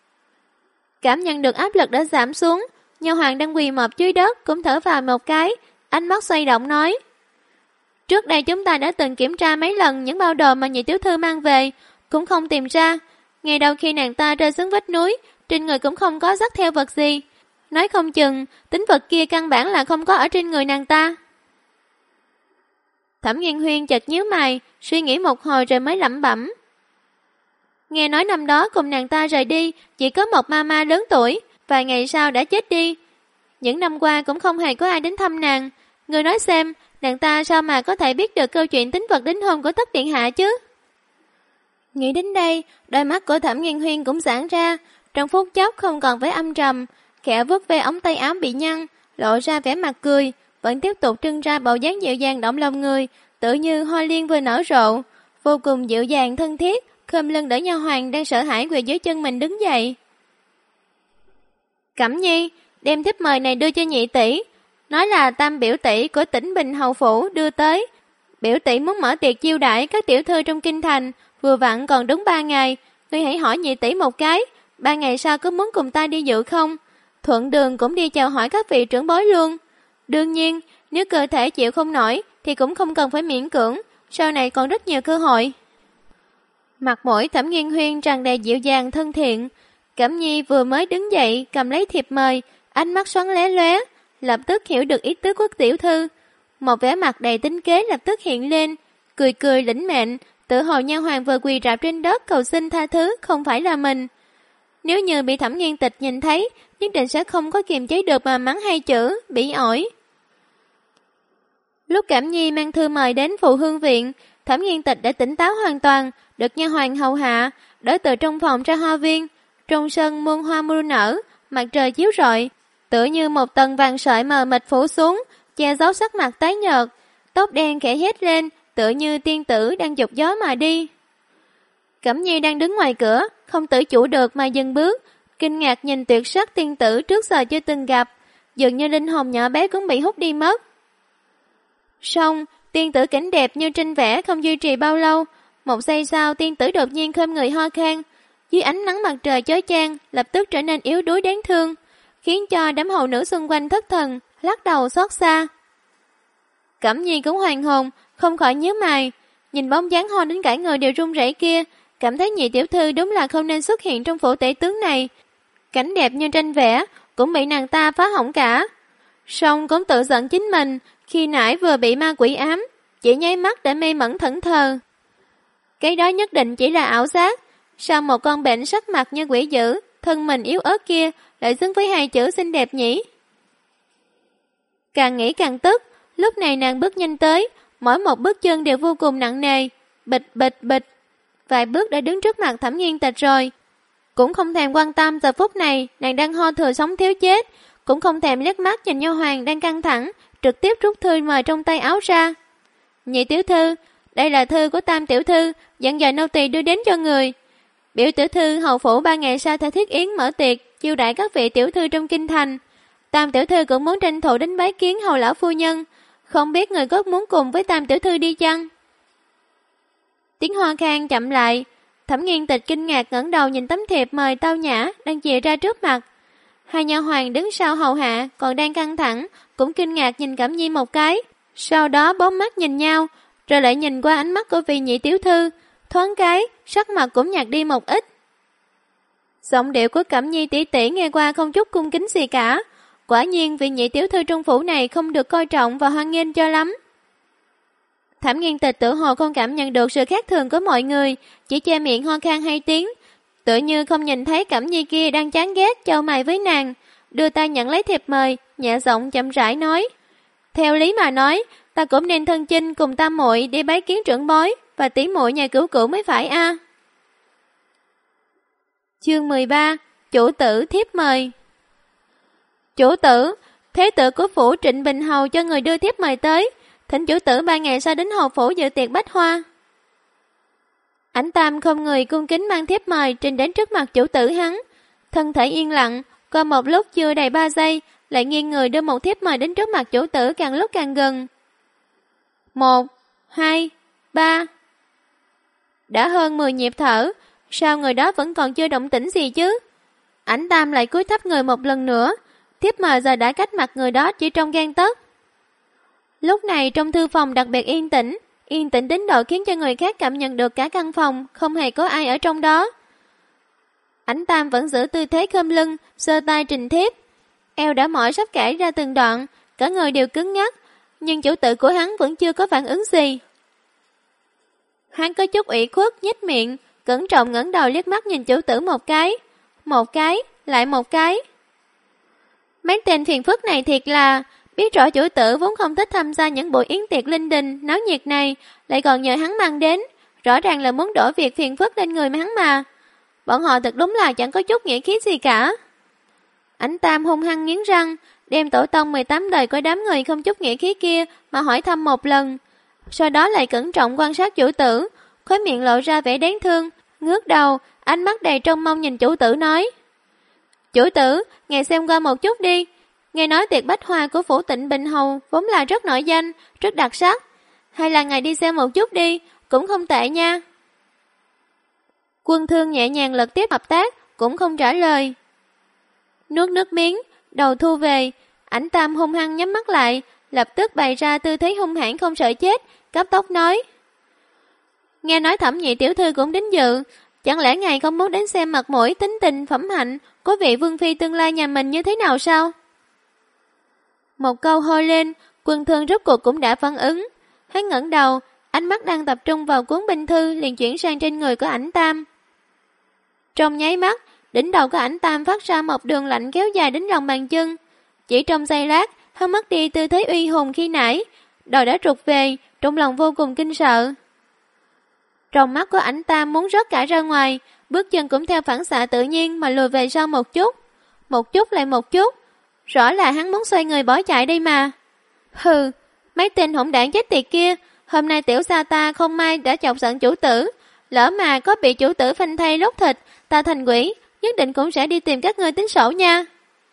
Cảm nhận được áp lực đã giảm xuống, nha hoàn đang quỳ mọp dưới đất cũng thở vào một cái, ánh mắt xoay động nói: Trước đây chúng ta đã từng kiểm tra mấy lần những bao đồ mà nhị tiểu thư mang về, cũng không tìm ra. Ngày đầu khi nàng ta rơi xuống vách núi, trên người cũng không có dắt theo vật gì. Nói không chừng, tính vật kia căn bản là không có ở trên người nàng ta. Thẩm Nghiên Huyên chợt nhíu mày, suy nghĩ một hồi rồi mới lẩm bẩm: Nghe nói năm đó cùng nàng ta rời đi, chỉ có một mama lớn tuổi, vài ngày sau đã chết đi. những năm qua cũng không hề có ai đến thăm nàng. Người nói xem, nàng ta sao mà có thể biết được câu chuyện tính vật đính hôn của Thất điện hạ chứ? Nghĩ đến đây, đôi mắt của Thẩm Nghiên Huyên cũng giãn ra, trong phút chốc không còn vẻ âm trầm, khẽ vuốt ve ống tay áo bị nhăn, lộ ra vẻ mặt cười, vẫn tiếp tục trưng ra bộ dáng dịu dàng động lòng người, tự như hoa liên vừa nở rộ, vô cùng dịu dàng thân thiết, khom lưng đỡ nha hoàn đang sợ hãi quỳ dưới chân mình đứng dậy. Cẩm Nhi, đem thiếp mời này đưa cho nhị tỷ, nói là Tam biểu tỷ của Tỉnh Bình hầu phủ đưa tới. Biểu tỷ muốn mở tiệc chiêu đãi các tiểu thư trong kinh thành, vừa vặn còn đúng 3 ngày, ngươi hãy hỏi nhị tỷ một cái, 3 ngày sau có muốn cùng ta đi dự không? Thuận đường cũng đi chào hỏi các vị trưởng bối luôn. Đương nhiên, nếu cơ thể chịu không nổi thì cũng không cần phải miễn cưỡng, sau này còn rất nhiều cơ hội. Mặt mũi Thẩm Nghiên Huyên tràn đầy dịu dàng thân thiện. Cẩm Nhi vừa mới đứng dậy cầm lấy thiệp mời, ánh mắt xoắn lé lóe, lập tức hiểu được ý tứ của tiểu thư. Một vẻ mặt đầy tính kế lập tức hiện lên, cười cười lĩnh mệnh, tự hồ nha hoàn vừa quỳ rạp trên đất cầu xin tha thứ không phải là mình. Nếu như bị Thẩm Nghiên Tịch nhìn thấy, nhất định sẽ không có kiềm chế được mà mắng hai chữ bỉ ổi. Lúc Cẩm Nhi mang thư mời đến Phụ Hương Viện, Thẩm Nghiên Tịch đã tỉnh táo hoàn toàn, được nha hoàn hầu hạ, đỡ từ trong phòng ra hoa viên. Trong sân muôn hoa mưa nở, mặt trời chiếu rọi, tựa như một tầng vàng sợi mờ mịt phủ xuống, che giấu sắc mặt tái nhợt, tóc đen khẽ hét lên, tựa như tiên tử đang dục gió mà đi. Cẩm Nhi đang đứng ngoài cửa, không tự chủ được mà dừng bước, kinh ngạc nhìn tuyệt sắc tiên tử trước giờ chưa từng gặp, dường như linh hồn nhỏ bé cũng bị hút đi mất. Song, tiên tử cảnh đẹp như tranh vẽ không duy trì bao lâu, một giây sau tiên tử đột nhiên khom người ho khan, dưới ánh nắng mặt trời chói chang, lập tức trở nên yếu đuối đáng thương, khiến cho đám hầu nữ xung quanh thất thần, lắc đầu xót xa. Cẩm Nhi cũng hoàn hồn, không khỏi nhíu mày, nhìn bóng dáng ho đến cả người đều run rẩy kia, cảm thấy nhị tiểu thư đúng là không nên xuất hiện trong phủ tể tướng này. Cảnh đẹp như tranh vẽ cũng bị nàng ta phá hỏng cả. Song cũng tự giận chính mình, khi nãy vừa bị ma quỷ ám, chỉ nháy mắt đã mê mẩn thẫn thờ. Cái đó nhất định chỉ là ảo giác, sao một con bệnh sắc mặt như quỷ dữ, thân mình yếu ớt kia lại xứng với hai chữ xinh đẹp nhỉ? Càng nghĩ càng tức, lúc này nàng bước nhanh tới, mỗi một bước chân đều vô cùng nặng nề, bịch bịch bịch. Vài bước đã đứng trước mặt Thẩm Nghiên Tịch rồi, cũng không thèm quan tâm giờ phút này nàng đang ho thừa sống thiếu chết, cũng không thèm liếc mắt nhìn nha hoàn đang căng thẳng, trực tiếp rút thư mời trong tay áo ra. Nhị tiểu thư, đây là thư của Tam tiểu thư, dặn dò nô tỳ đưa đến cho người. Biểu tiểu thư hầu phủ 3 ngày sau theo thiết yến mở tiệc, chiêu đãi các vị tiểu thư trong kinh thành. Tam tiểu thư cũng muốn tranh thủ đến bái kiến hầu lão phu nhân, không biết người có muốn cùng với Tam tiểu thư đi chăng? Tiếng ho khan chậm lại, Thẩm Nghiên Tịch kinh ngạc ngẩng đầu nhìn tấm thiệp mời tao nhã đang chìa ra trước mặt. Hai nha hoàn đứng sau hầu hạ còn đang căng thẳng, cũng kinh ngạc nhìn Cẩm Nhi một cái, sau đó bốn mắt nhìn nhau, rồi lại nhìn qua ánh mắt của vị nhị tiểu thư, thoáng cái, sắc mặt cũng nhạt đi một ít. Giọng điệu của Cẩm Nhi tỷ tỷ nghe qua không chút cung kính gì cả, quả nhiên vị nhị tiểu thư trong phủ này không được coi trọng và hoan nghênh cho lắm. Thẩm Nghiên Tịch tự hồ không cảm nhận được sự khác thường của mọi người, chỉ che miệng ho khan 2 tiếng, tựa như không nhìn thấy Cẩm Nhi kia đang chán ghét chau mày với nàng, đưa tay nhận lấy thiệp mời, nhẹ giọng chậm rãi nói: theo lý mà nói, ta cũng nên thân chinh cùng tam muội đi bái kiến trưởng bối và tỷ muội nhà cửu cửu mới phải a. Chương 13, chủ tử thiếp mời. Chủ tử, thế tử của phủ Trịnh Bình hầu cho người đưa thiếp mời tới, thỉnh chủ tử 3 ngày sau đến hầu phủ dự tiệc bách hoa. Ảnh Tam không người cung kính mang thiếp mời trình đến trước mặt chủ tử hắn, thân thể yên lặng, qua một lúc chưa đầy 3 giây, lại nghiêng người đưa một thiếp mời đến trước mặt chủ tử càng lúc càng gần. 1, 2, 3. Đã hơn 10 nhịp thở, sao người đó vẫn còn chưa động tĩnh gì chứ? Ảnh Tam lại cúi thấp người một lần nữa, thiếp mời giờ đã cách mặt người đó chỉ trong gang tấc. Lúc này trong thư phòng đặc biệt yên tĩnh đến độ khiến cho người khác cảm nhận được cả căn phòng không hề có ai ở trong đó. Ảnh Tam vẫn giữ tư thế khom lưng, giơ tay trình thiếp, eo đã mỏi sắp gãy ra từng đoạn, cả người đều cứng ngắc, nhưng chủ tử của hắn vẫn chưa có phản ứng gì. Hắn có chút ủy khuất nhếch miệng, cẩn trọng ngẩng đầu liếc mắt nhìn chủ tử một cái, lại một cái. Mấy tên phiền phức này thiệt là biết rõ chủ tử vốn không thích tham gia những buổi yến tiệc linh đình náo nhiệt này, lại còn nhờ hắn mang đến, rõ ràng là muốn đổ việc phiền phức lên người hắn mà. Bọn họ thật đúng là chẳng có chút nghĩa khí gì cả. Ảnh Tam hung hăng nghiến răng, đem tổ tông 18 đời của đám người không chút nghĩa khí kia mà hỏi thăm một lần. Sau đó lại cẩn trọng quan sát chủ tử, khóe miệng lộ ra vẻ đáng thương, ngước đầu, ánh mắt đầy trông mong nhìn chủ tử nói. Chủ tử, ngài xem qua một chút đi. Nghe nói tiệc bách hoa của phủ Tịnh Bình Hầu vốn là rất nổi danh, rất đặc sắc. Hay là ngài đi xem một chút đi, cũng không tệ nha. Quân Thương nhẹ nhàng lật tiếp hợp tác, cũng không trả lời. Nuốt nước miếng, đầu thu về, Ảnh Tam hung hăng nhắm mắt lại, lập tức bày ra tư thế hung hãn không sợ chết, cấp tốc nói. Nghe nói Thẩm nhị tiểu thư cũng đến dự, chẳng lẽ ngài không muốn đến xem mặt mũi, tính tình, phẩm hạnh của vị vương phi tương lai nhà mình như thế nào sao? Một câu hôi lên, Quân Thương rốt cuộc cũng đã phản ứng. Hắn ngẩng đầu, ánh mắt đang tập trung vào cuốn binh thư liền chuyển sang trên người của Ảnh Tam. Trong nháy mắt, đỉnh đầu của Ảnh Tam phát ra một đường lạnh kéo dài đến lòng bàn chân. Chỉ trong giây lát, hắn mất đi tư thế uy hùng khi nãy, đầu đã trục về, trong lòng vô cùng kinh sợ. Trong mắt của Ảnh Tam muốn rớt cả ra ngoài, bước chân cũng theo phản xạ tự nhiên mà lùi về sau một chút lại một chút. Rõ là hắn muốn xoay người bỏ chạy đây mà. Hừ, mấy tên hỗn đảng chết tiệt kia, hôm nay tiểu gia ta không may đã chọc giận chủ tử, lỡ mà có bị chủ tử phanh thay lốt thịt, ta thành quỷ, nhất định cũng sẽ đi tìm các ngươi tính sổ nha.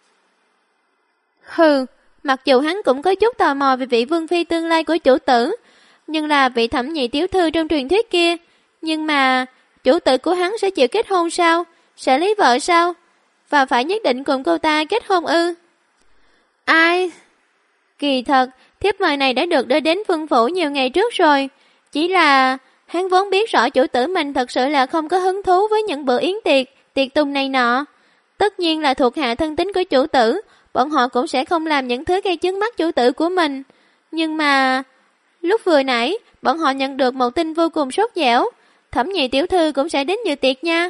Hừ, mặc dù hắn cũng có chút tò mò về vị vương phi tương lai của chủ tử, nhưng là vị Thẩm nhị tiểu thư trong truyền thuyết kia, nhưng mà chủ tử của hắn sẽ chịu kết hôn sao? Sẽ lấy vợ sao? Và phải nhất định cùng cô ta kết hôn ư? Ai? Kỳ thật, thiếp mời này đã được đưa đến vương phủ nhiều ngày trước rồi. Chỉ là hắn vốn biết rõ chủ tử mình thật sự là không có hứng thú với những bữa yến tiệc tùng này nọ. Tất nhiên là thuộc hạ thân tín của chủ tử, bọn họ cũng sẽ không làm những thứ gây chướng mắt chủ tử của mình. Nhưng mà lúc vừa nãy, bọn họ nhận được một tin vô cùng sốt dẻo. Thẩm nhị tiểu thư cũng sẽ đến dự tiệc nha.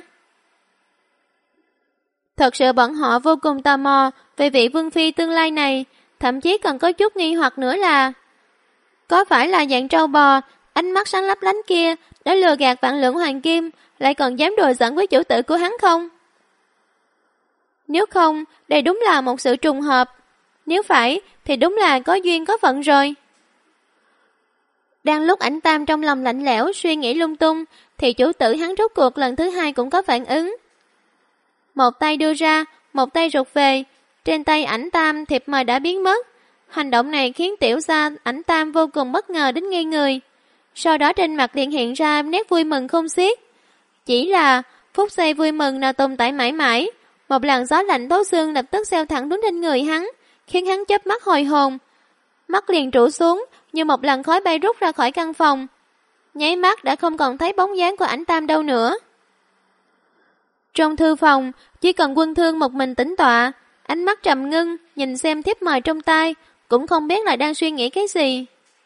Thật sự bọn họ vô cùng tò mò về vị vương phi tương lai này, thậm chí còn có chút nghi hoặc nữa là có phải là dạng trâu bò, ánh mắt sáng lấp lánh kia đã lừa gạt vạn lượng hoàng kim, lại còn dám đùa giỡn với chủ tử của hắn không? Nếu không, đây đúng là một sự trùng hợp. Nếu phải, thì đúng là có duyên có phận rồi. Đang lúc Ảnh Tam trong lòng lạnh lẽo suy nghĩ lung tung, thì chủ tử hắn rốt cuộc lần thứ hai cũng có phản ứng. Một tay đưa ra, một tay rụt về, trên tay Ảnh Tam thiệp mời đã biến mất. Hành động này khiến tiểu gia Ảnh Tam vô cùng bất ngờ đến ngây người. Sau đó trên mặt liền hiện ra nét vui mừng không xiết. Chỉ là phút giây vui mừng nào tồn tại mãi mãi, một làn gió lạnh thấu xương lập tức xeo thẳng đúng trên người hắn, khiến hắn chớp mắt hồi hồn. Mắt liền trụ xuống, như một làn khói bay rút ra khỏi căn phòng. Nháy mắt đã không còn thấy bóng dáng của Ảnh Tam đâu nữa. Trong thư phòng, chỉ cần Quân Thương một mình tĩnh tọa, ánh mắt trầm ngưng, nhìn xem thiếp mời trong tay, cũng không biết là đang suy nghĩ cái gì.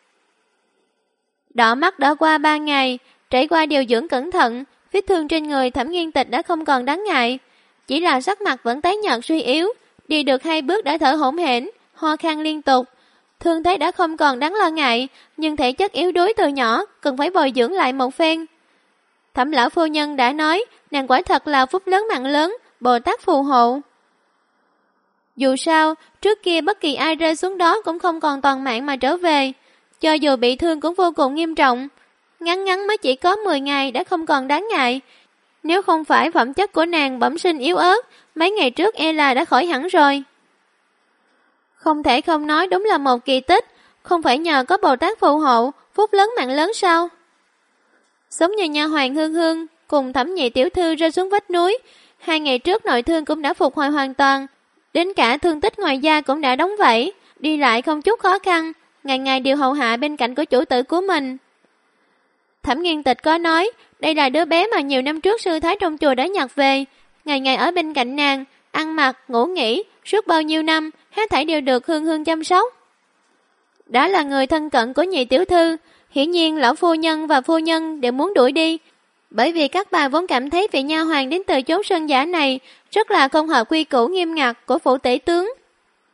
Đỏ mắt đã qua 3 ngày, trải qua điều dưỡng cẩn thận, vết thương trên người Thẩm Nghiên Tịch đã không còn đáng ngại, chỉ là sắc mặt vẫn tái nhợt suy yếu, đi được 2 bước đã thở hổn hển, ho khan liên tục. Thương thế đã không còn đáng lo ngại, nhưng thể chất yếu đuối từ nhỏ, cần phải bồi dưỡng lại một phen. Thẩm lão phu nhân đã nói, nàng quả thật là phúc lớn mạng lớn, Bồ Tát phù hộ. Dù sao, trước kia bất kỳ ai rơi xuống đó cũng không còn toàn mạng mà trở về, cho dù bị thương cũng vô cùng nghiêm trọng. Ngắn mới chỉ có 10 ngày đã không còn đáng ngại. Nếu không phải phẩm chất của nàng bẩm sinh yếu ớt, mấy ngày trước e là đã khỏi hẳn rồi. Không thể không nói đúng là một kỳ tích, không phải nhờ có Bồ Tát phù hộ, phúc lớn mạng lớn sao? Giống như nha hoàn Hương Hương cùng Thẩm nhị tiểu thư rơi xuống vách núi, 2 ngày trước nội thương cũng đã phục hồi hoàn toàn, đến cả thương tích ngoài da cũng đã đóng vảy, đi lại không chút khó khăn, ngày ngày đều hầu hạ bên cạnh của chủ tử của mình. Thẩm Nghiên Tịch có nói, đây là đứa bé mà nhiều năm trước sư thái trong chùa đã nhặt về, ngày ngày ở bên cạnh nàng, ăn mặc, ngủ nghỉ, suốt bao nhiêu năm, hết thảy đều được Hương Hương chăm sóc. Đã là người thân cận của nhị tiểu thư, hiển nhiên lão phu nhân và phu nhân đều muốn đuổi đi, bởi vì các bà vốn cảm thấy vị nha hoàn đến từ chốn sơn giả này rất là không hợp quy củ nghiêm ngặt của phủ tể tướng.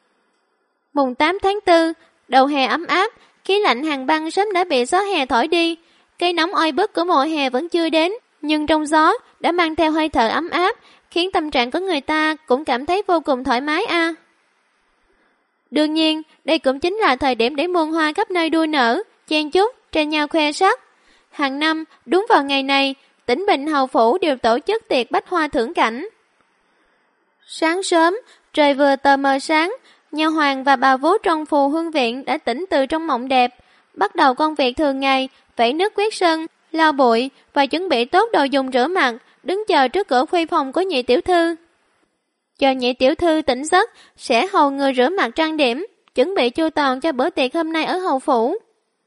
Mùng 8 tháng 4, đầu hè ấm áp, khí lạnh hàng băng sớm đã bị gió hè thổi đi. Cây nóng oi bức của mùa hè vẫn chưa đến, nhưng trong gió đã mang theo hơi thở ấm áp, khiến tâm trạng của người ta cũng cảm thấy vô cùng thoải mái a. Đương nhiên, đây cũng chính là thời điểm để muôn hoa khắp nơi đua nở, chen chúc, tranh nhau khoe sắc. Hàng năm, đúng vào ngày này, tỉnh Bình Hầu Phủ đều tổ chức tiệc bách hoa thưởng cảnh. Sáng sớm, trời vừa tờ mờ sáng, nha hoàn và bà vú trong Phù Hương Viện đã tỉnh từ trong mộng đẹp, bắt đầu công việc thường ngày, vẩy nước quét sân, lau bụi và chuẩn bị tốt đồ dùng rửa mặt, đứng chờ trước cửa khuê phòng của nhị tiểu thư. Chờ nhị tiểu thư tỉnh giấc, sẽ hầu người rửa mặt trang điểm, chuẩn bị chu toàn cho bữa tiệc hôm nay ở hầu phủ.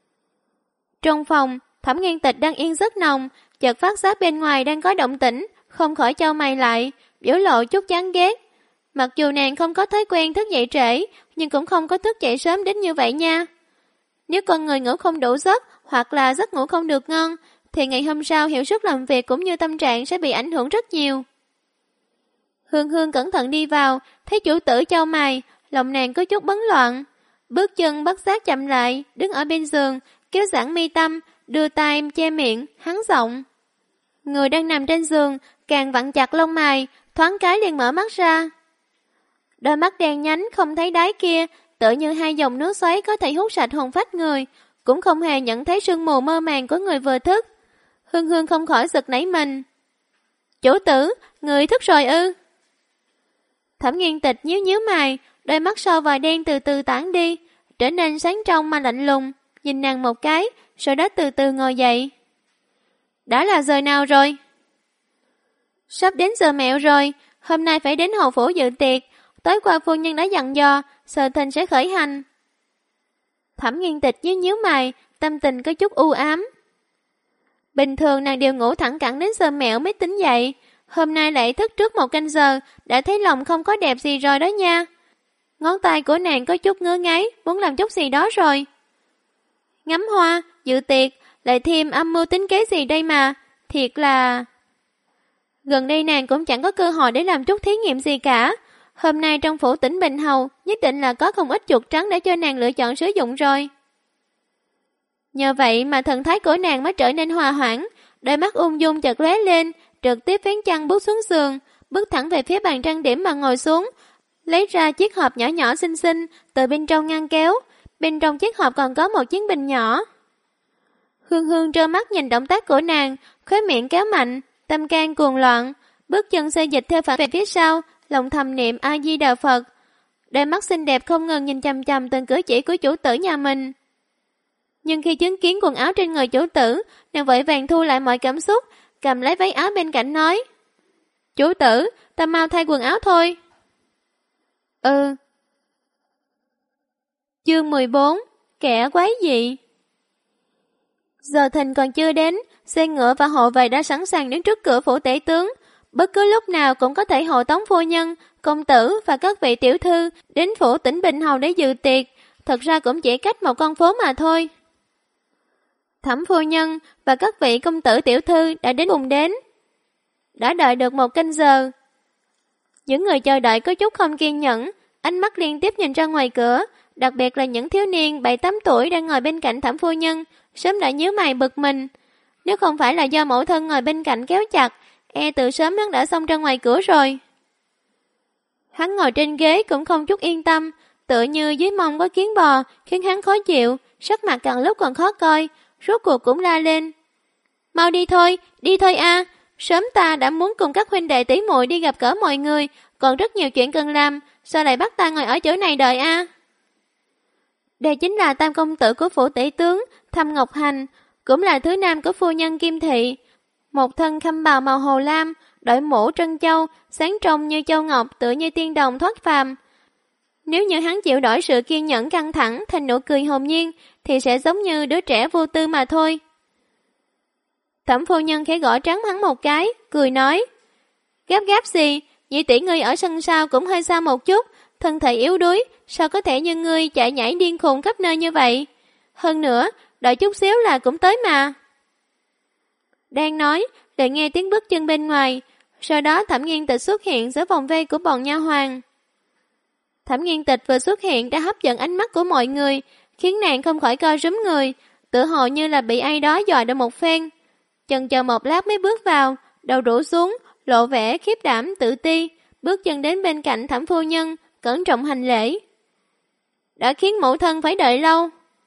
Trong phòng, Thẩm Nghiên Tịch đang yên giấc nồng, chợt phát giác bên ngoài đang có động tĩnh, không khỏi chau mày lại, biểu lộ chút chán ghét. Mặc dù nàng không có thói quen thức dậy trễ, nhưng cũng không có thức dậy sớm đến như vậy nha. Nếu con người ngủ không đủ giấc, hoặc là giấc ngủ không được ngon, thì ngày hôm sau hiệu suất làm việc cũng như tâm trạng sẽ bị ảnh hưởng rất nhiều. Hương Hương cẩn thận đi vào, thấy chủ tử chau mày, lòng nàng có chút bấn loạn. Bước chân bất giác chậm lại, đứng ở bên giường, kéo giãn mi tâm, đưa tay che miệng, hắn giọng. Người đang nằm trên giường, càng vặn chặt lông mày, thoáng cái liền mở mắt ra. Đôi mắt đen nhánh không thấy đáy kia, tựa như hai dòng nước xoáy có thể hút sạch hồn phách người, cũng không hề nhận thấy sương mù mơ màng của người vừa thức. Hương Hương không khỏi giật nảy mình. Chủ tử, người thức rồi ư? Thẩm Nghiên Tịch nhíu nhíu mày, đôi mắt sâu và đen từ từ tản đi, trở nên sáng trong mà lạnh lùng, nhìn nàng một cái, sau đó từ từ ngồi dậy. Đã là giờ nào rồi? Sắp đến giờ mẹo rồi, hôm nay phải đến hầu phủ dự tiệc, tối qua phu nhân đã dặn dò, Sở Thịnh sẽ khởi hành. Thẩm Nghiên Tịch nhíu nhíu mày, tâm tình có chút u ám. Bình thường nàng đều ngủ thẳng cẳng đến giờ mẹo mới tỉnh dậy, hôm nay lại thức trước 1 canh giờ, đã thấy lòng không có đẹp gì rồi đó nha. Ngón tay của nàng có chút ngứa ngáy, muốn làm chút gì đó rồi. Ngắm hoa, dự tiệc, lại thêm âm mưu tính kế gì đây mà, thiệt là... Gần đây nàng cũng chẳng có cơ hội để làm chút thí nghiệm gì cả. Hôm nay trong phủ tỉnh Bình Hầu, nhất định là có không ít chuột trắng để cho nàng lựa chọn sử dụng rồi. Nhờ vậy mà thần thái của nàng mới trở nên hòa hoãn, đôi mắt ung dung chợt lóe lên, trực tiếp vén chăn bước xuống giường, bước thẳng về phía bàn trang điểm mà ngồi xuống, lấy ra chiếc hộp nhỏ nhỏ xinh xinh từ bên trong ngăn kéo, bên trong chiếc hộp còn có một chiếc bình nhỏ. Hương Hương trơ mắt nhìn động tác của nàng, khóe miệng kéo mạnh, tâm can cuồng loạn, bước chân xê dịch theo phản về phía sau, lòng thầm niệm A Di Đà Phật. Đôi mắt xinh đẹp không ngừng nhìn chằm chằm từng cử chỉ của chủ tử nhà mình. Nhưng khi chứng kiến quần áo trên người chủ tử, nàng vội vàng thu lại mọi cảm xúc, cầm lấy váy áo bên cạnh nói: Chủ tử, ta mau thay quần áo thôi. Ừ. Chương 14, kẻ quái dị. Giờ thìn còn chưa đến, xe ngựa và hộ vệ đã sẵn sàng đứng trước cửa phủ tể tướng. Bất cứ lúc nào cũng có thể hộ tống phu nhân, công tử và các vị tiểu thư đến phủ tỉnh Bình Hầu để dự tiệc. Thật ra cũng chỉ cách một con phố mà thôi. Thẩm phu nhân và các vị công tử tiểu thư đã đến cùng đến. Đã đợi được 1 canh giờ. Những người chờ đợi có chút không kiên nhẫn, ánh mắt liên tiếp nhìn ra ngoài cửa, đặc biệt là những thiếu niên 7-8 tuổi đang ngồi bên cạnh thẩm phu nhân, sớm đã nhíu mày bực mình. Nếu không phải là do mẫu thân ngồi bên cạnh kéo chặt, từ sớm hắn đã xông ra ngoài cửa rồi. Hắn ngồi trên ghế cũng không chút yên tâm, tựa như dưới mông có kiến bò, khiến hắn khó chịu, sắc mặt càng lúc còn khó coi, rốt cuộc cũng la lên. Mau đi thôi a, sớm ta đã muốn cùng các huynh đệ tỷ muội đi gặp gỡ mọi người, còn rất nhiều chuyện cần làm, sao lại bắt ta ngồi ở chỗ này đợi a? Đây chính là tam công tử của phủ tể tướng, Thâm Ngọc Hành, cũng là thứ nam của phu nhân Kim Thị. Một thân khâm bào màu hồ lam, đội mũ trân châu, sáng trong như châu ngọc, tựa như tiên đồng thoát phàm. Nếu như hắn chịu đổi sự kiên nhẫn căng thẳng thành nụ cười hồn nhiên, thì sẽ giống như đứa trẻ vô tư mà thôi. Thẩm phu nhân khẽ gõ trắng hắn một cái, cười nói: Gấp gì, nhị tỷ ngươi ở sân sau cũng hơi xa một chút, thân thể yếu đuối, sao có thể như ngươi chạy nhảy điên khùng khắp nơi như vậy? Hơn nữa, đợi chút xíu là cũng tới mà. Đang nói, lại nghe tiếng bước chân bên ngoài, sau đó Thẩm Nghiên Tịch xuất hiện giữa vòng vây của bọn nha hoàn. Thẩm Nghiên Tịch vừa xuất hiện đã hấp dẫn ánh mắt của mọi người, khiến nàng không khỏi co rúm người, tựa hồ như là bị ai đó dọa được một phen. Chần chờ một lát mới bước vào, đầu rũ xuống, lộ vẻ khiếp đảm tự ti, bước chân đến bên cạnh Thẩm phu nhân, cẩn trọng hành lễ. Đã khiến mẫu thân phải đợi lâu.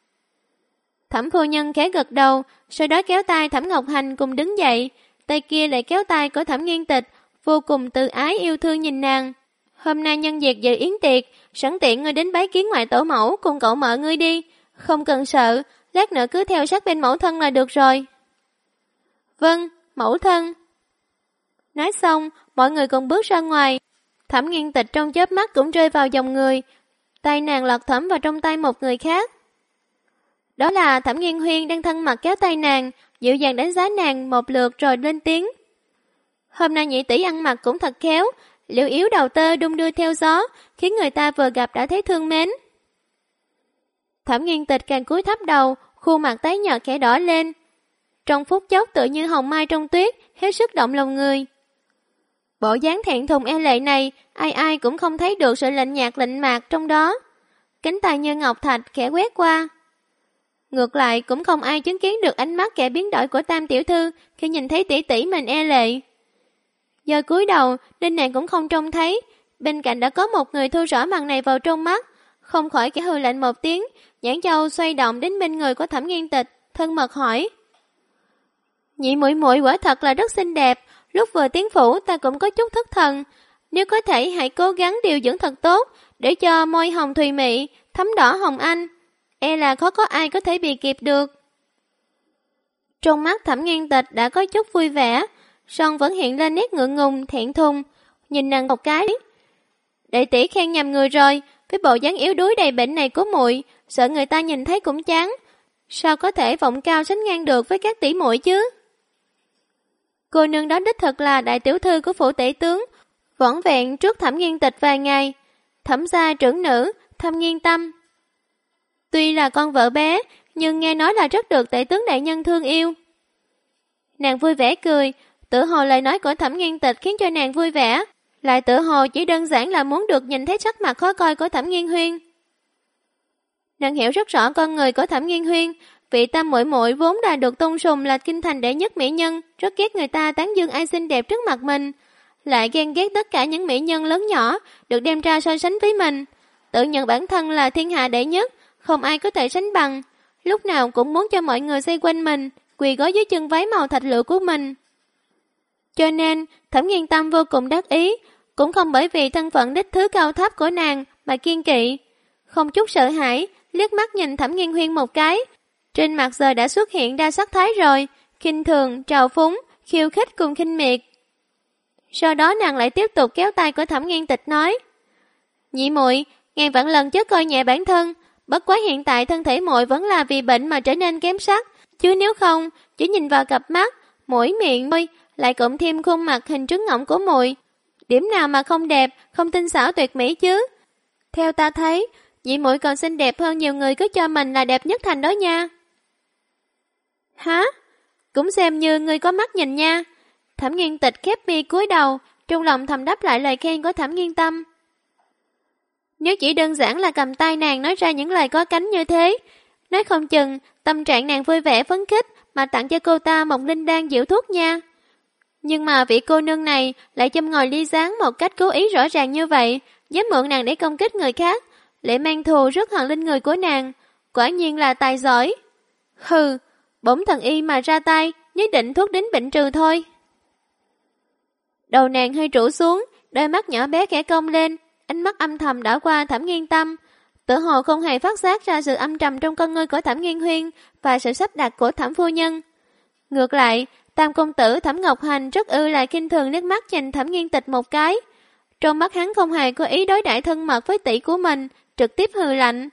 Thẩm phu nhân khẽ gật đầu, sau đó kéo tay Thẩm Ngọc Hành cùng đứng dậy, tay kia lại kéo tay của Thẩm Nghiên Tịch, vô cùng tự ái yêu thương nhìn nàng. Hôm nay nhân dịp dự yến tiệc, sẵn tiện ngươi đến bái kiến ngoại tổ mẫu cùng cậu mợ ngươi đi, không cần sợ, lát nữa cứ theo sát bên mẫu thân là được rồi. Vâng, mẫu thân. Nói xong, mọi người cùng bước ra ngoài. Thẩm Nghiên Tịch trong chớp mắt cũng rơi vào dòng người, tay nàng lọt thẩm vào trong tay một người khác. Đó là Thẩm Nghiên Huyên đang thân mật kéo tay nàng, dịu dàng đánh giá nàng một lượt rồi lên tiếng. Hôm nay nhị tỷ ăn mặc cũng thật khéo, liễu yếu đầu tơ đung đưa theo gió, khiến người ta vừa gặp đã thấy thương mến. Thẩm Nghiên Tịch càng cúi thấp đầu, khuôn mặt tái nhợt khẽ đỏ lên. Trong phút chốc tự như hồng mai trong tuyết, hết sức động lòng người. Bộ dáng thẹn thùng e lệ này, ai ai cũng không thấy được sự lạnh nhạt lạnh mạc trong đó. Cánh tay như ngọc thạch khẽ quét qua. Ngược lại cũng không ai chứng kiến được ánh mắt kẻ biến đổi của Tam tiểu thư khi nhìn thấy tỷ tỷ mình e lệ. Giờ cúi đầu nên nàng cũng không trông thấy, bên cạnh đã có một người thu rõ màn này vào trong mắt, không khỏi kẻ hừ lạnh một tiếng, nhãn châu xoay động đến bên người của Thẩm Nghiên Tịch, thân mật hỏi: Nhị muội muội quả thật là rất xinh đẹp, lúc vừa tiến phủ ta cũng có chút thất thần, nếu có thể hãy cố gắng điều dưỡng thật tốt, để cho môi hồng thùy mị, thấm đỏ hồng anh, e là khó có ai có thể bị kịp được. Trong mắt Thẩm Nghiên Tịch đã có chút vui vẻ, song vẫn hiện lên nét ngượng ngùng, thẹn thùng, nhìn nàng một cái. Đệ tỷ khen nhầm người rồi, cái bộ dáng yếu đuối đầy bệnh này của muội, sợ người ta nhìn thấy cũng chán, sao có thể vọng cao sánh ngang được với các tỷ muội chứ? Cô nương đó đích thực là đại tiểu thư của phủ tể tướng, vỏn vẹn trước Thẩm Nghiên Tịch vài ngày, Thẩm gia trưởng nữ, Thẩm Nghiên Tâm. Tuy là con vợ bé, nhưng nghe nói là rất được tể tướng đại nhân thương yêu. Nàng vui vẻ cười, tự hồ lời nói của Thẩm Nghiên Tịch khiến cho nàng vui vẻ, lại tự hồ chỉ đơn giản là muốn được nhìn thấy sắc mặt khó coi của Thẩm Nghiên Huyên. Nàng hiểu rất rõ con người của Thẩm Nghiên Huyên, vị Tam muội muội vốn đã được tôn sùng là kinh thành đệ nhất mỹ nhân, rất ghét người ta tán dương ai xinh đẹp trước mặt mình, lại ghen ghét tất cả những mỹ nhân lớn nhỏ được đem ra so sánh với mình, tự nhận bản thân là thiên hạ đệ nhất, không ai có thể sánh bằng, lúc nào cũng muốn cho mọi người xoay quanh mình, quỳ gối dưới chân váy màu thạch lựu của mình. Cho nên, Thẩm Nghiên Tâm vô cùng đắc ý, cũng không bởi vì thân phận đích thứ cao thấp của nàng mà kiên kỵ, không chút sợ hãi, liếc mắt nhìn Thẩm Nghiên Huyên một cái, trên mặt giờ đã xuất hiện đa sắc thái rồi, khinh thường, trào phúng, khiêu khích cùng khinh miệt. Sau đó nàng lại tiếp tục kéo tay của Thẩm Nghiên Tịch nói: Nhị muội, ngàn vạn lần chớ coi nhẹ bản thân, bất quá hiện tại thân thể muội vẫn là vì bệnh mà trở nên kém sắc, chứ nếu không, chỉ nhìn vào cặp mắt, mũi miệng môi, lại cộng thêm khuôn mặt hình trứng ngỗng của muội, điểm nào mà không đẹp, không tinh xảo tuyệt mỹ chứ? Theo ta thấy, nhị muội còn xinh đẹp hơn nhiều người cứ cho mình là đẹp nhất thành đó nha. Hả? Cũng xem như ngươi có mắt nhìn nha. Thẩm Nghiên Tịch khép mi cúi đầu, trong lòng thầm đáp lại lời khen của Thẩm Nghiên Tâm. Nếu chỉ đơn giản là cầm tay nàng nói ra những lời có cánh như thế, nói không chừng tâm trạng nàng vui vẻ phấn khích mà tặng cho cô ta một linh đan diệu thuốc nha. Nhưng mà vị cô nương này lại châm ngòi ly gián một cách cố ý rõ ràng như vậy, dám mượn nàng để công kích người khác, lại mang thù rất hận lên người của nàng, quả nhiên là tài giỏi. Hừ, bổn thần y mà ra tay, nhất định thuốc đến bệnh trừ thôi. Đầu nàng hơi trụ xuống, đôi mắt nhỏ bé khẽ cong lên, ánh mắt âm thầm đảo qua Thẩm Nghiên Tâm, tự hồ không hề phát giác ra sự âm trầm trong con ngươi của Thẩm Nghiên Huyên và sự sắp đặt của Thẩm phu nhân. Ngược lại, Tam công tử Thẩm Ngọc Hành rất lại khinh thường liếc mắt nhìn Thẩm Nghiên Tịch một cái. Trong mắt hắn không hề có ý đối đãi thân mật với tỷ của mình, trực tiếp hừ lạnh.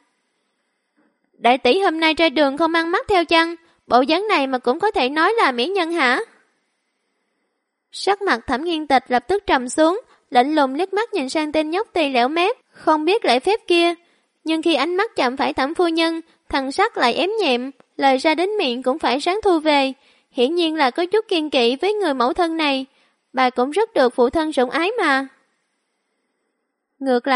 Đại tỷ hôm nay ra đường không ăn mắt theo chăng? Bộ dáng này mà cũng có thể nói là mỹ nhân hả? Sắc mặt Thẩm Nghiên Tịch lập tức trầm xuống, lạnh lùng liếc mắt nhìn sang tên nhóc tỳ lẻo mép, không biết lễ phép kia. Nhưng khi ánh mắt chạm phải Thẩm phu nhân, thần sắc lại ém nhẹm, lời ra đến miệng cũng phải ráng thu về. Hiển nhiên là có chút kiêng kỵ với người mẫu thân này, bà cũng rất được phụ thân sủng ái mà. Ngược lại,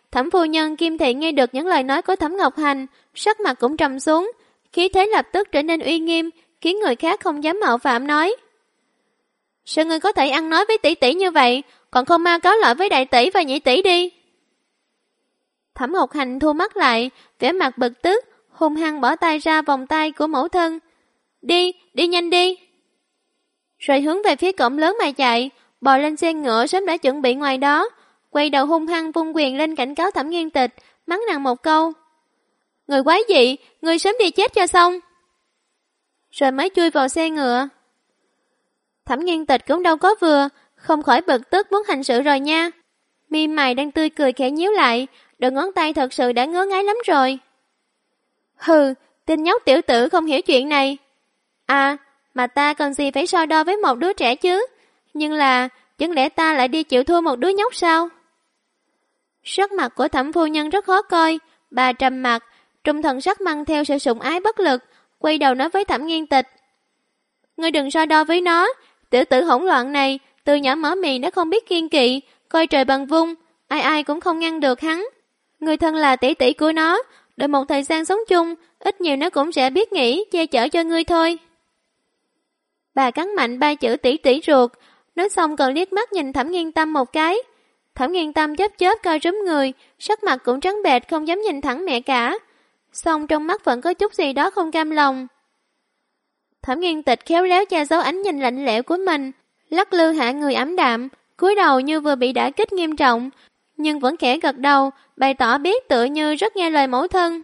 Thẩm phu nhân Kim Thị nghe được những lời nói của Thẩm Ngọc Hành, sắc mặt cũng trầm xuống, khí thế lập tức trở nên uy nghiêm, khiến người khác không dám mạo phạm nói. Sao ngươi có thể ăn nói với tỷ tỷ như vậy, còn không mau cáo lỗi với đại tỷ và nhị tỷ đi. Thẩm Ngọc Hành thu mắt lại, vẻ mặt bực tức, hung hăng bỏ tay ra vòng tay của mẫu thân. Đi, đi nhanh đi. Rồi hướng về phía cổng lớn mà chạy, bò lên xe ngựa sớm đã chuẩn bị ngoài đó, quay đầu hung hăng vung quyền lên cảnh cáo Thẩm Nghiên Tịch, mắng nàng một câu. Người quái dị, người sớm đi chết cho xong. Rồi mới chui vào xe ngựa. Thẩm Nghiên Tịch cũng đâu có vừa, không khỏi bực tức muốn hành sự rồi nha. Mi mày đang tươi cười khẽ nhíu lại, đầu ngón tay thật sự đã ngứa ngáy lắm rồi. Hừ, tên nhóc tiểu tử không hiểu chuyện này. À, mà ta cần gì phải so đo với một đứa trẻ chứ? Nhưng là, chẳng lẽ ta lại đi chịu thua một đứa nhóc sao? Sắc mặt của Thẩm phu nhân rất khó coi, bà trầm mặt, trung thần sắc mang theo sự sủng ái bất lực, quay đầu nói với Thẩm Nghiên Tịch. Ngươi đừng so đo với nó, tiểu tử hỗn loạn này, từ nhỏ mở miệng đã không biết kiên kỵ, coi trời bằng vung, ai ai cũng không ngăn được hắn. Người thân là tỷ tỷ của nó, đợi một thời gian sống chung, ít nhiều nó cũng sẽ biết nghĩ, che chở cho ngươi thôi. Bà cắn mạnh ba chữ tỷ tỷ ruột, nói xong còn liếc mắt nhìn Thẩm Nghiên Tâm một cái. Thẩm Nghiên Tâm chớp chớp coi rúm người, sắc mặt cũng trắng bệch không dám nhìn thẳng mẹ cả. Xong trong mắt vẫn có chút gì đó không cam lòng. Thẩm Nghiên Tịch khéo léo che giấu ánh nhìn lạnh lẽo của mình, lắc lư hạ người ảm đạm, cúi đầu như vừa bị đả kích nghiêm trọng, nhưng vẫn khẽ gật đầu, bày tỏ biết tựa như rất nghe lời mẫu thân.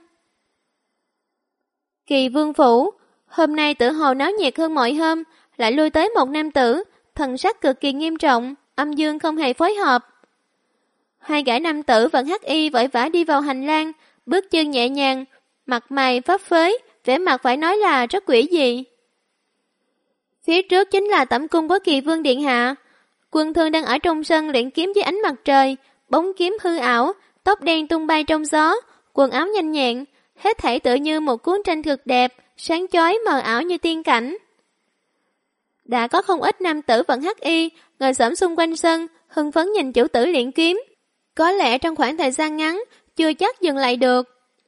Kỳ Vương phủ, hôm nay tự hồ náo nhiệt hơn mọi hôm, lại lui tới một nam tử, thần sắc cực kỳ nghiêm trọng, âm dương không hề phối hợp. Hai gã nam tử vẫn hắc y vội vã đi vào hành lang, bước chân nhẹ nhàng, mặt mày phấp phới, vẻ mặt phải nói là rất quỷ dị. Phía trước chính là tẩm cung của Kỳ Vương điện hạ. Quân Thương đang ở trong sân luyện kiếm dưới ánh mặt trời, bóng kiếm hư ảo, tóc đen tung bay trong gió, quần áo nhanh nhẹn, hết thảy tựa như một cuốn tranh cực đẹp, sáng chói mờ ảo như tiên cảnh. Đã có không ít nam tử vẫn hắc y, ngồi xổm xung quanh sân, hưng phấn nhìn chủ tử luyện kiếm. Có lẽ trong khoảng thời gian ngắn, chưa chắc dừng lại được.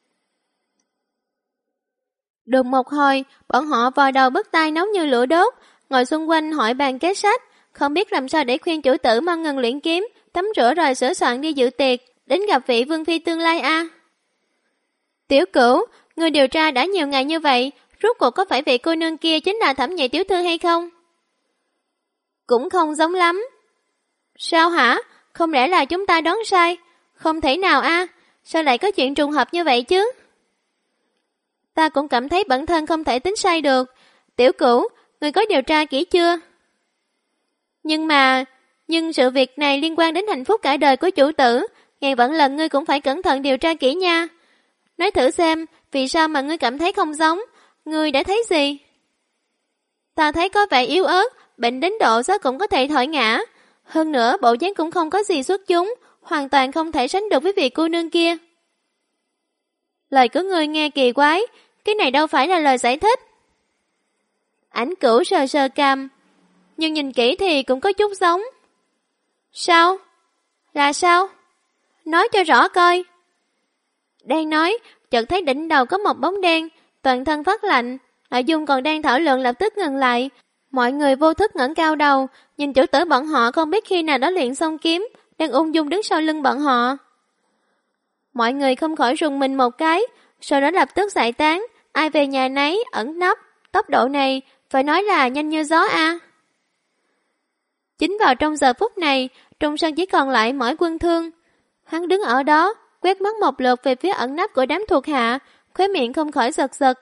Đùng một hồi, bọn họ vò đầu bứt tai nóng như lửa đốt, ngồi xung quanh hỏi bàn kế sách, không biết làm sao để khuyên chủ tử mau ngừng luyện kiếm, tắm rửa rồi sửa soạn đi dự tiệc, đến gặp vị vương phi tương lai a. Tiểu Cửu, người điều tra đã nhiều ngày như vậy, rốt cuộc có phải vị cô nương kia chính là Thẩm nhị tiểu thư hay không? Cũng không giống lắm. Sao hả? Không lẽ là chúng ta đoán sai? Không thể nào a, sao lại có chuyện trùng hợp như vậy chứ? Ta cũng cảm thấy bản thân không thể tính sai được. Tiểu Cửu, người có điều tra kỹ chưa? Nhưng sự việc này liên quan đến hạnh phúc cả đời của chủ tử, ngàn vạn lần ngươi cũng phải cẩn thận điều tra kỹ nha. Nói thử xem, vì sao mà ngươi cảm thấy không giống, ngươi đã thấy gì? Ta thấy có vẻ yếu ớt, bệnh đến độ gió cũng có thể thổi ngã. Hơn nữa, bộ dáng cũng không có gì xuất chúng, hoàn toàn không thể sánh được với vị cô nương kia. Lời của ngươi nghe kỳ quái, cái này đâu phải là lời giải thích. Ảnh Cửu sờ sờ cằm, nhưng nhìn kỹ thì cũng có chút giống. Sao? Là sao? Nói cho rõ coi. Đang nói, chợt thấy đỉnh đầu có một bóng đen, toàn thân phát lạnh, nội dung còn đang thảo luận lập tức ngừng lại. Mọi người vô thức ngẩng cao đầu, nhìn chủ tử bọn họ không biết khi nào đó luyện xong kiếm, đang ung dung đứng sau lưng bọn họ. Mọi người không khỏi rùng mình một cái, sau đó lập tức giải tán, ai về nhà nấy, ẩn nấp, tốc độ này, phải nói là nhanh như gió a. Chính vào trong giờ phút này, trong sân chỉ còn lại mỗi Quân Thương. Hắn đứng ở đó, quét mắt một lượt về phía ẩn nấp của đám thuộc hạ, khóe miệng không khỏi giật giật.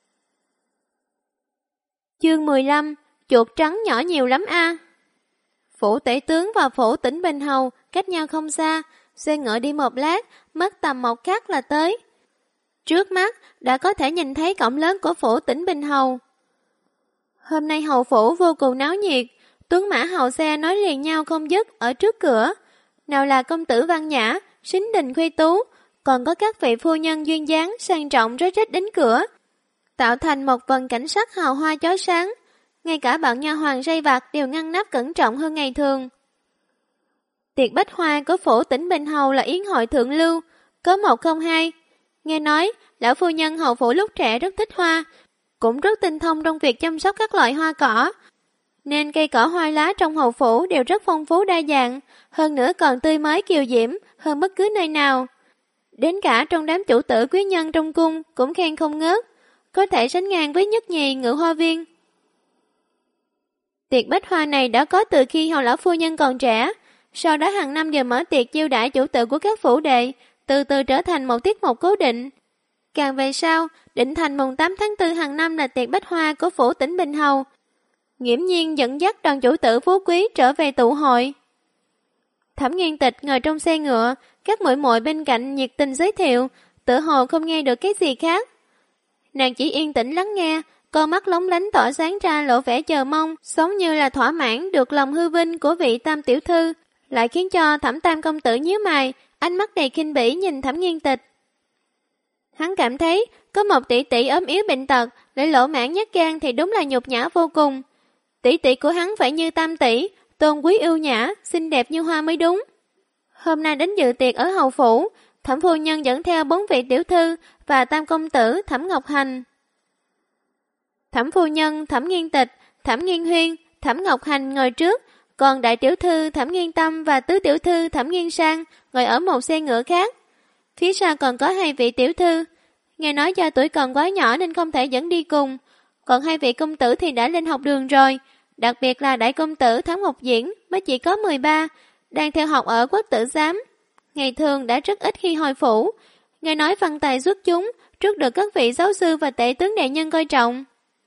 Chương 15, chuột trắng nhỏ nhiều lắm a. Phủ tể tướng và phủ tỉnh Bình Hầu cách nhau không xa, xe ngựa đi một lát, mất tầm một khắc là tới. Trước mắt đã có thể nhìn thấy cổng lớn của phủ tỉnh Bình Hầu. Hôm nay hầu phủ vô cùng náo nhiệt, tuấn mã hầu xe nói liền nhau không dứt ở trước cửa. Nào là công tử văn nhã, sính đình khuê tú, còn có các vị phu nhân duyên dáng sang trọng rối rít đến cửa, tạo thành một vần cảnh sắc hào hoa chói sáng. Ngay cả bọn nha hoàn dây vặt đều ngăn nắp cẩn trọng hơn ngày thường. Tiệc bách hoa của phủ tỉnh Bình Hầu là yến hội thượng lưu, có một không hai. Nghe nói, lão phu nhân hầu phủ lúc trẻ rất thích hoa, cũng rất tinh thông trong việc chăm sóc các loại hoa cỏ, nên cây cỏ hoa lá trong hầu phủ đều rất phong phú đa dạng, hơn nữa còn tươi mới kiều diễm hơn bất cứ nơi nào. Đến cả trong đám chủ tử quý nhân trong cung cũng khen không ngớt, có thể sánh ngang với nhất nhì Ngự Hoa Viên. Tiệc bách hoa này đã có từ khi hầu lão phu nhân còn trẻ, sau đó hàng năm đều mở tiệc chiêu đãi chủ tử của các phủ đệ, từ từ trở thành một tiết mục cố định. Càng về sau, định thành mùng 8 tháng 4 hàng năm là tiệc bách hoa của phủ tỉnh Bình Hầu. Nghiễm nhiên dẫn dắt đoàn chủ tử phú quý trở về tụ hội. Thẩm Nghiên Tịch ngồi trong xe ngựa, các muội muội bên cạnh nhiệt tình giới thiệu, tự hồ không nghe được cái gì khác. Nàng chỉ yên tĩnh lắng nghe, con mắt lóng lánh tỏa sáng ra lộ vẻ chờ mong, giống như là thỏa mãn được lòng hư vinh của vị Tam tiểu thư, lại khiến cho Thẩm Tam công tử nhíu mày, ánh mắt đầy khinh bỉ nhìn Thẩm Nghiên Tịch. Hắn cảm thấy có một tỷ tỷ ốm yếu bệnh tật, lại lỗ mãn nhát gan thì đúng là nhục nhã vô cùng. Tỷ tỷ của hắn phải như Tam tỷ, tôn quý ưu nhã, xinh đẹp như hoa mới đúng. Hôm nay đến dự tiệc ở hầu phủ, Thẩm phu nhân dẫn theo 4 vị tiểu thư và Tam công tử Thẩm Ngọc Hành. Thẩm phu nhân, Thẩm Nghiên Tịch, Thẩm Nghiên Huyên, Thẩm Ngọc Hành ngồi trước, còn đại tiểu thư Thẩm Nghiên Tâm và tứ tiểu thư Thẩm Nghiên Sang ngồi ở một xe ngựa khác. Phía sau còn có 2 vị tiểu thư, nghe nói do tuổi còn quá nhỏ nên không thể dẫn đi cùng, còn 2 vị công tử thì đã lên học đường rồi, đặc biệt là đại công tử Thẩm Ngọc Diễn mới chỉ có 13, đang theo học ở Quốc Tử Giám. Ngày thường đã rất ít khi hồi phủ, nghe nói văn tài xuất chúng, rất được các vị giáo sư và tể tướng đại nhân coi trọng.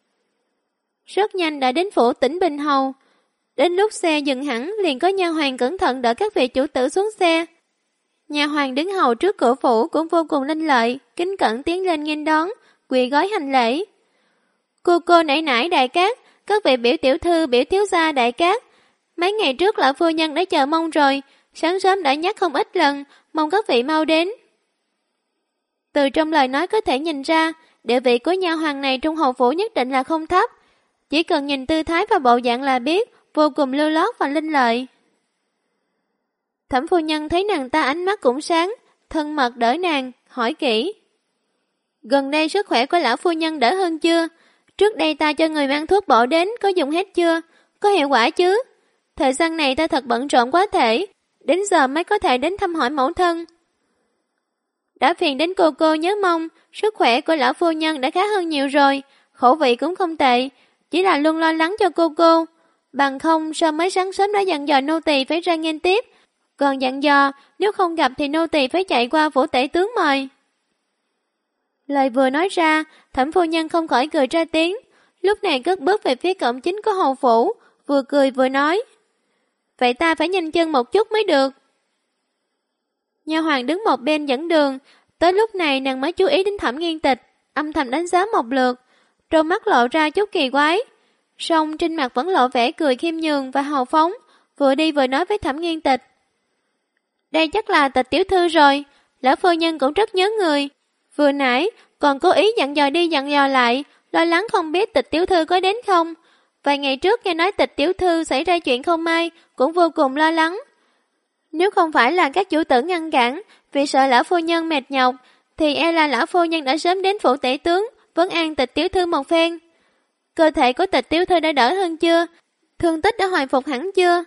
Rất nhanh đã đến phủ tỉnh Bình Hầu. Đến lúc xe dừng hẳn liền có nha hoàn cẩn thận đỡ các vị chủ tử xuống xe. Nha hoàn đứng hầu trước cửa phủ cũng vô cùng linh lợi, kính cẩn tiến lên nghênh đón, quỳ gối hành lễ. Cô nãy nãy đại cát, các vị biểu tiểu thư biểu thiếu gia đại cát. Mấy ngày trước lão phu nhân đã chờ mong rồi, sáng sớm đã nhắc không ít lần, mong các vị mau đến. Từ trong lời nói có thể nhìn ra, địa vị của nha hoàn này trong hầu phủ nhất định là không thấp. Chỉ cần nhìn tư thái và bộ dạng là biết, vô cùng lưu lót và linh lợi. Thẩm phu nhân thấy nàng ta ánh mắt cũng sáng, thân mật đỡ nàng, hỏi kỹ. Gần đây sức khỏe của lão phu nhân đỡ hơn chưa? Trước đây ta cho người mang thuốc bổ đến, có dùng hết chưa? Có hiệu quả chứ? Thời gian này ta thật bận rộn quá thể, đến giờ mới có thể đến thăm hỏi mẫu thân. Đã phiền đến cô nhớ mong, sức khỏe của lão phu nhân đã khá hơn nhiều rồi, khẩu vị cũng không tệ, chỉ là luôn lo lắng cho cô. Bằng không sao mới sáng sớm đã dặn dò nô tỳ phải ra nghênh tiếp, còn dặn dò nếu không gặp thì nô tỳ phải chạy qua phủ tể tướng mời. Lời vừa nói ra, Thẩm phu nhân không khỏi cười ra tiếng, lúc này cất bước về phía cổng chính của hầu phủ, vừa cười vừa nói. Vậy ta phải nhanh chân một chút mới được. Nha hoàn đứng một bên dẫn đường, tới lúc này nàng mới chú ý đến Thẩm Nghiên Tịch, âm thầm đánh giá một lượt, trong mắt lộ ra chút kỳ quái, song trên mặt vẫn lộ vẻ cười khiêm nhường và hào phóng, vừa đi vừa nói với Thẩm Nghiên Tịch. Đây chắc là Tịch tiểu thư rồi, lão phu nhân cũng rất nhớ người, vừa nãy còn cố ý dặn dò đi dặn dò lại, lo lắng không biết Tịch tiểu thư có đến không. Vài ngày trước nghe nói Tịch tiểu thư xảy ra chuyện không may, cũng vô cùng lo lắng. Nếu không phải là các chủ tử ngăn cản, vì sợ lão phu nhân mệt nhọc, thì e là lão phu nhân đã sớm đến phủ tể tướng, vấn an Tịch tiểu thư một phen. Cơ thể của Tịch tiểu thư đã đỡ hơn chưa? Thương tích đã hồi phục hẳn chưa?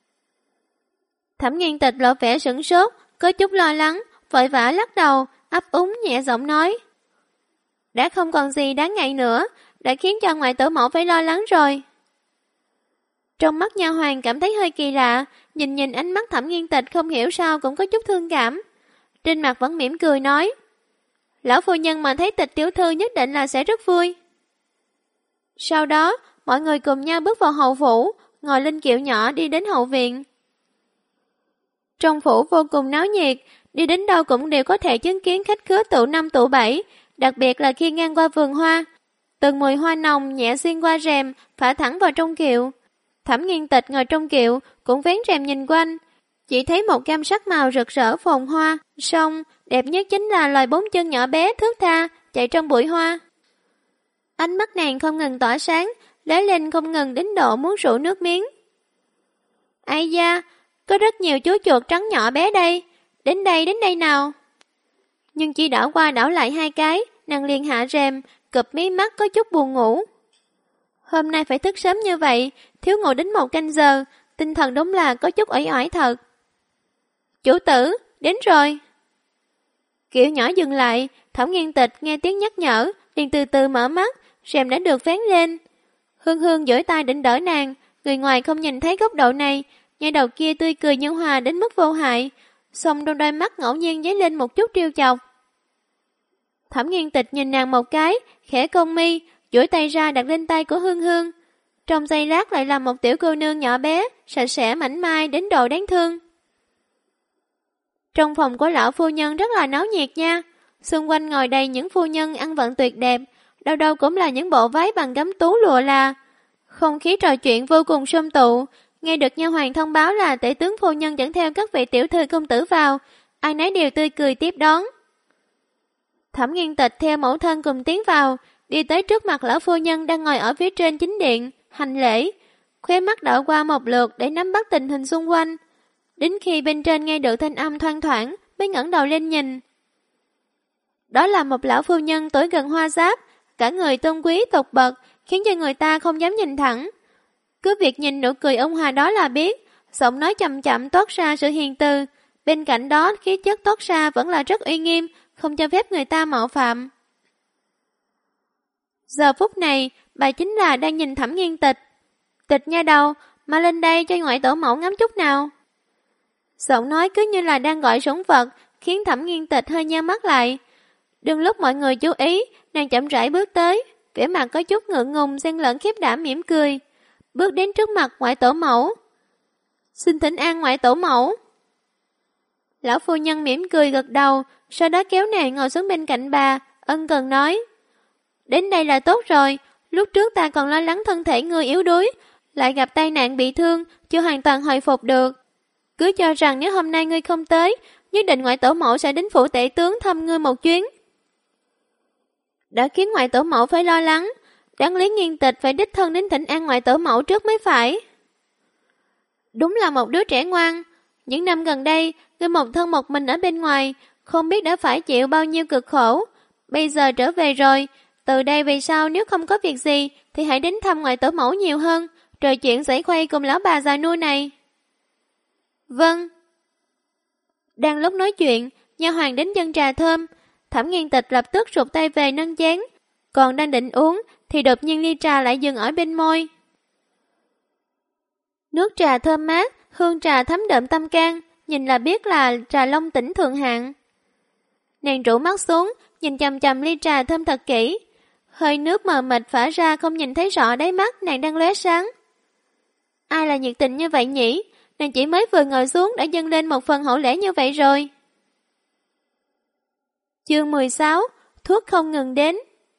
Thẩm Nghiên Tịch lộ vẻ sửng sốt, có chút lo lắng, vội vã lắc đầu, ấp úng nhẹ giọng nói. Đã không còn gì đáng ngại nữa, đã khiến cho ngoại tổ mẫu phải lo lắng rồi. Trong mắt nha hoàn cảm thấy hơi kỳ lạ, nhìn ánh mắt Thẩm Nghiên Tịch không hiểu sao cũng có chút thương cảm. Trên mặt vẫn mỉm cười nói. Lão phu nhân mà thấy Tịch tiểu thư nhất định là sẽ rất vui. Sau đó, mọi người cùng nhau bước vào hậu phủ, ngồi lên kiệu nhỏ đi đến hậu viện. Trong phủ vô cùng náo nhiệt, đi đến đâu cũng đều có thể chứng kiến khách khứa tụ năm tụ bảy, đặc biệt là khi ngang qua vườn hoa. Từng mùi hoa nồng nhẹ xuyên qua rèm, phả thẳng vào trong kiệu. Thẩm Nghiên Tịch ngồi trong kiệu, cũng vén rèm nhìn quanh. Chỉ thấy một gam sắc màu rực rỡ phồn hoa, song đẹp nhất chính là loài 4 chân nhỏ bé thướt tha, chạy trong bụi hoa. Ánh mắt nàng không ngừng tỏa sáng, lóe lên không ngừng đến độ muốn rủ nước miếng. Ai da, Có rất nhiều chú chuột trắng nhỏ bé đây. Đến đây nào. Nhưng chỉ đảo qua đảo lại 2 cái, nàng liền hạ rèm, cụp mí mắt có chút buồn ngủ. Hôm nay phải thức sớm như vậy, thiếu ngủ đến 1 canh giờ, tinh thần đúng là có chút uể oải thật. Chủ tử, đến rồi. Kiểu nhỏ dừng lại, Thẩm Nghiên Tịch nghe tiếng nhắc nhở, liền từ từ mở mắt, rèm đã được vén lên. Hương Hương duỗi tay định đỡ nàng, người ngoài không nhìn thấy góc độ này, nhai đầu kia tươi cười nhu hòa đến mức vô hại, song trong đôi mắt ngẫu nhiên dấy lên một chút trêu chọc. Thẩm Nghiên Tịch nhìn nàng một cái, khẽ cong mi, duỗi tay ra đặt lên tay của Hương Hương. Trong giây lát lại là một tiểu cô nương nhỏ bé, sạch sẽ mảnh mai đến độ đáng thương. Trong phòng của lão phu nhân rất là náo nhiệt nha, xung quanh ngồi đầy những phu nhân ăn vận tuyệt đẹp, đâu đâu cũng là những bộ váy bằng gấm tú lụa là. Không khí trò chuyện vô cùng sum tụ, nghe được nha hoàn thông báo là tể tướng phu nhân dẫn theo các vị tiểu thư công tử vào, ai nấy đều tươi cười tiếp đón. Thẩm Nghiên Tịch theo mẫu thân cùng tiến vào, đi tới trước mặt lão phu nhân đang ngồi ở phía trên chính điện, hành lễ, khóe mắt đảo qua một lượt để nắm bắt tình hình xung quanh. Đến khi bên trên nghe được thanh âm thoang thoảng, mới ngẩng đầu lên nhìn. Đó là một lão phu nhân tuổi gần hoa giáp, cả người tôn quý tột bậc, khiến cho người ta không dám nhìn thẳng. Cứ việc nhìn nụ cười ôn hòa đó là biết, giọng nói chậm chậm toát ra sự hiền từ, bên cạnh đó khí chất toát ra vẫn là rất uy nghiêm, không cho phép người ta mạo phạm. Giờ phút này, bà chính là đang nhìn Thẩm Nghiên Tịch. Tịch nha đầu, mà lên đây cho ngoại tổ mẫu ngắm chút nào. Giọng nói cứ như là đang gọi sủng vật, khiến Thẩm Nghiên Tịch hơi nheo mắt lại. Đừng lúc mọi người chú ý, nàng chậm rãi bước tới, vẻ mặt có chút ngượng ngùng xen lẫn khiếp đảm mỉm cười, bước đến trước mặt ngoại tổ mẫu. Xin thỉnh an ngoại tổ mẫu. Lão phu nhân mỉm cười gật đầu, sau đó kéo nàng ngồi xuống bên cạnh bà, ân cần nói. Đến đây là tốt rồi, lúc trước ta còn lo lắng thân thể ngươi yếu đuối, lại gặp tai nạn bị thương, chưa hoàn toàn hồi phục được. Cứ cho rằng nếu hôm nay ngươi không tới, nhất định ngoại tổ mẫu sẽ đến phủ tể tướng thăm ngươi một chuyến. Đã khiến ngoại tổ mẫu phải lo lắng, đáng lý Nghiên Tịch phải đích thân đến thỉnh an ngoại tổ mẫu trước mới phải. Đúng là một đứa trẻ ngoan, những năm gần đây, ngươi một thân một mình ở bên ngoài, không biết đã phải chịu bao nhiêu cực khổ. Bây giờ trở về rồi, từ đây về sau nếu không có việc gì, thì hãy đến thăm ngoại tổ mẫu nhiều hơn, trò chuyện giãy khuây cùng lão bà già nuôi này. Vâng. Đang lúc nói chuyện, nha hoàn đến dâng trà thơm, Thẩm Nghiên Tịch lập tức rụt tay về nâng chén, còn đang định uống thì đột nhiên ly trà lại dừng ở bên môi. Nước trà thơm mát, hương trà thấm đượm tâm can, nhìn là biết là trà Long Tỉnh thượng hạng. Nàng rũ mắt xuống, nhìn chằm chằm ly trà thơm thật kỹ, hơi nước mờ mịt phả ra không nhìn thấy rõ đáy mắt nàng đang lóe sáng. Ai là nhiệt tình như vậy nhỉ? Nàng chỉ mới vừa ngồi xuống đã dâng lên một phần hậu lễ như vậy rồi. Chương 16, thuốc không ngừng đến.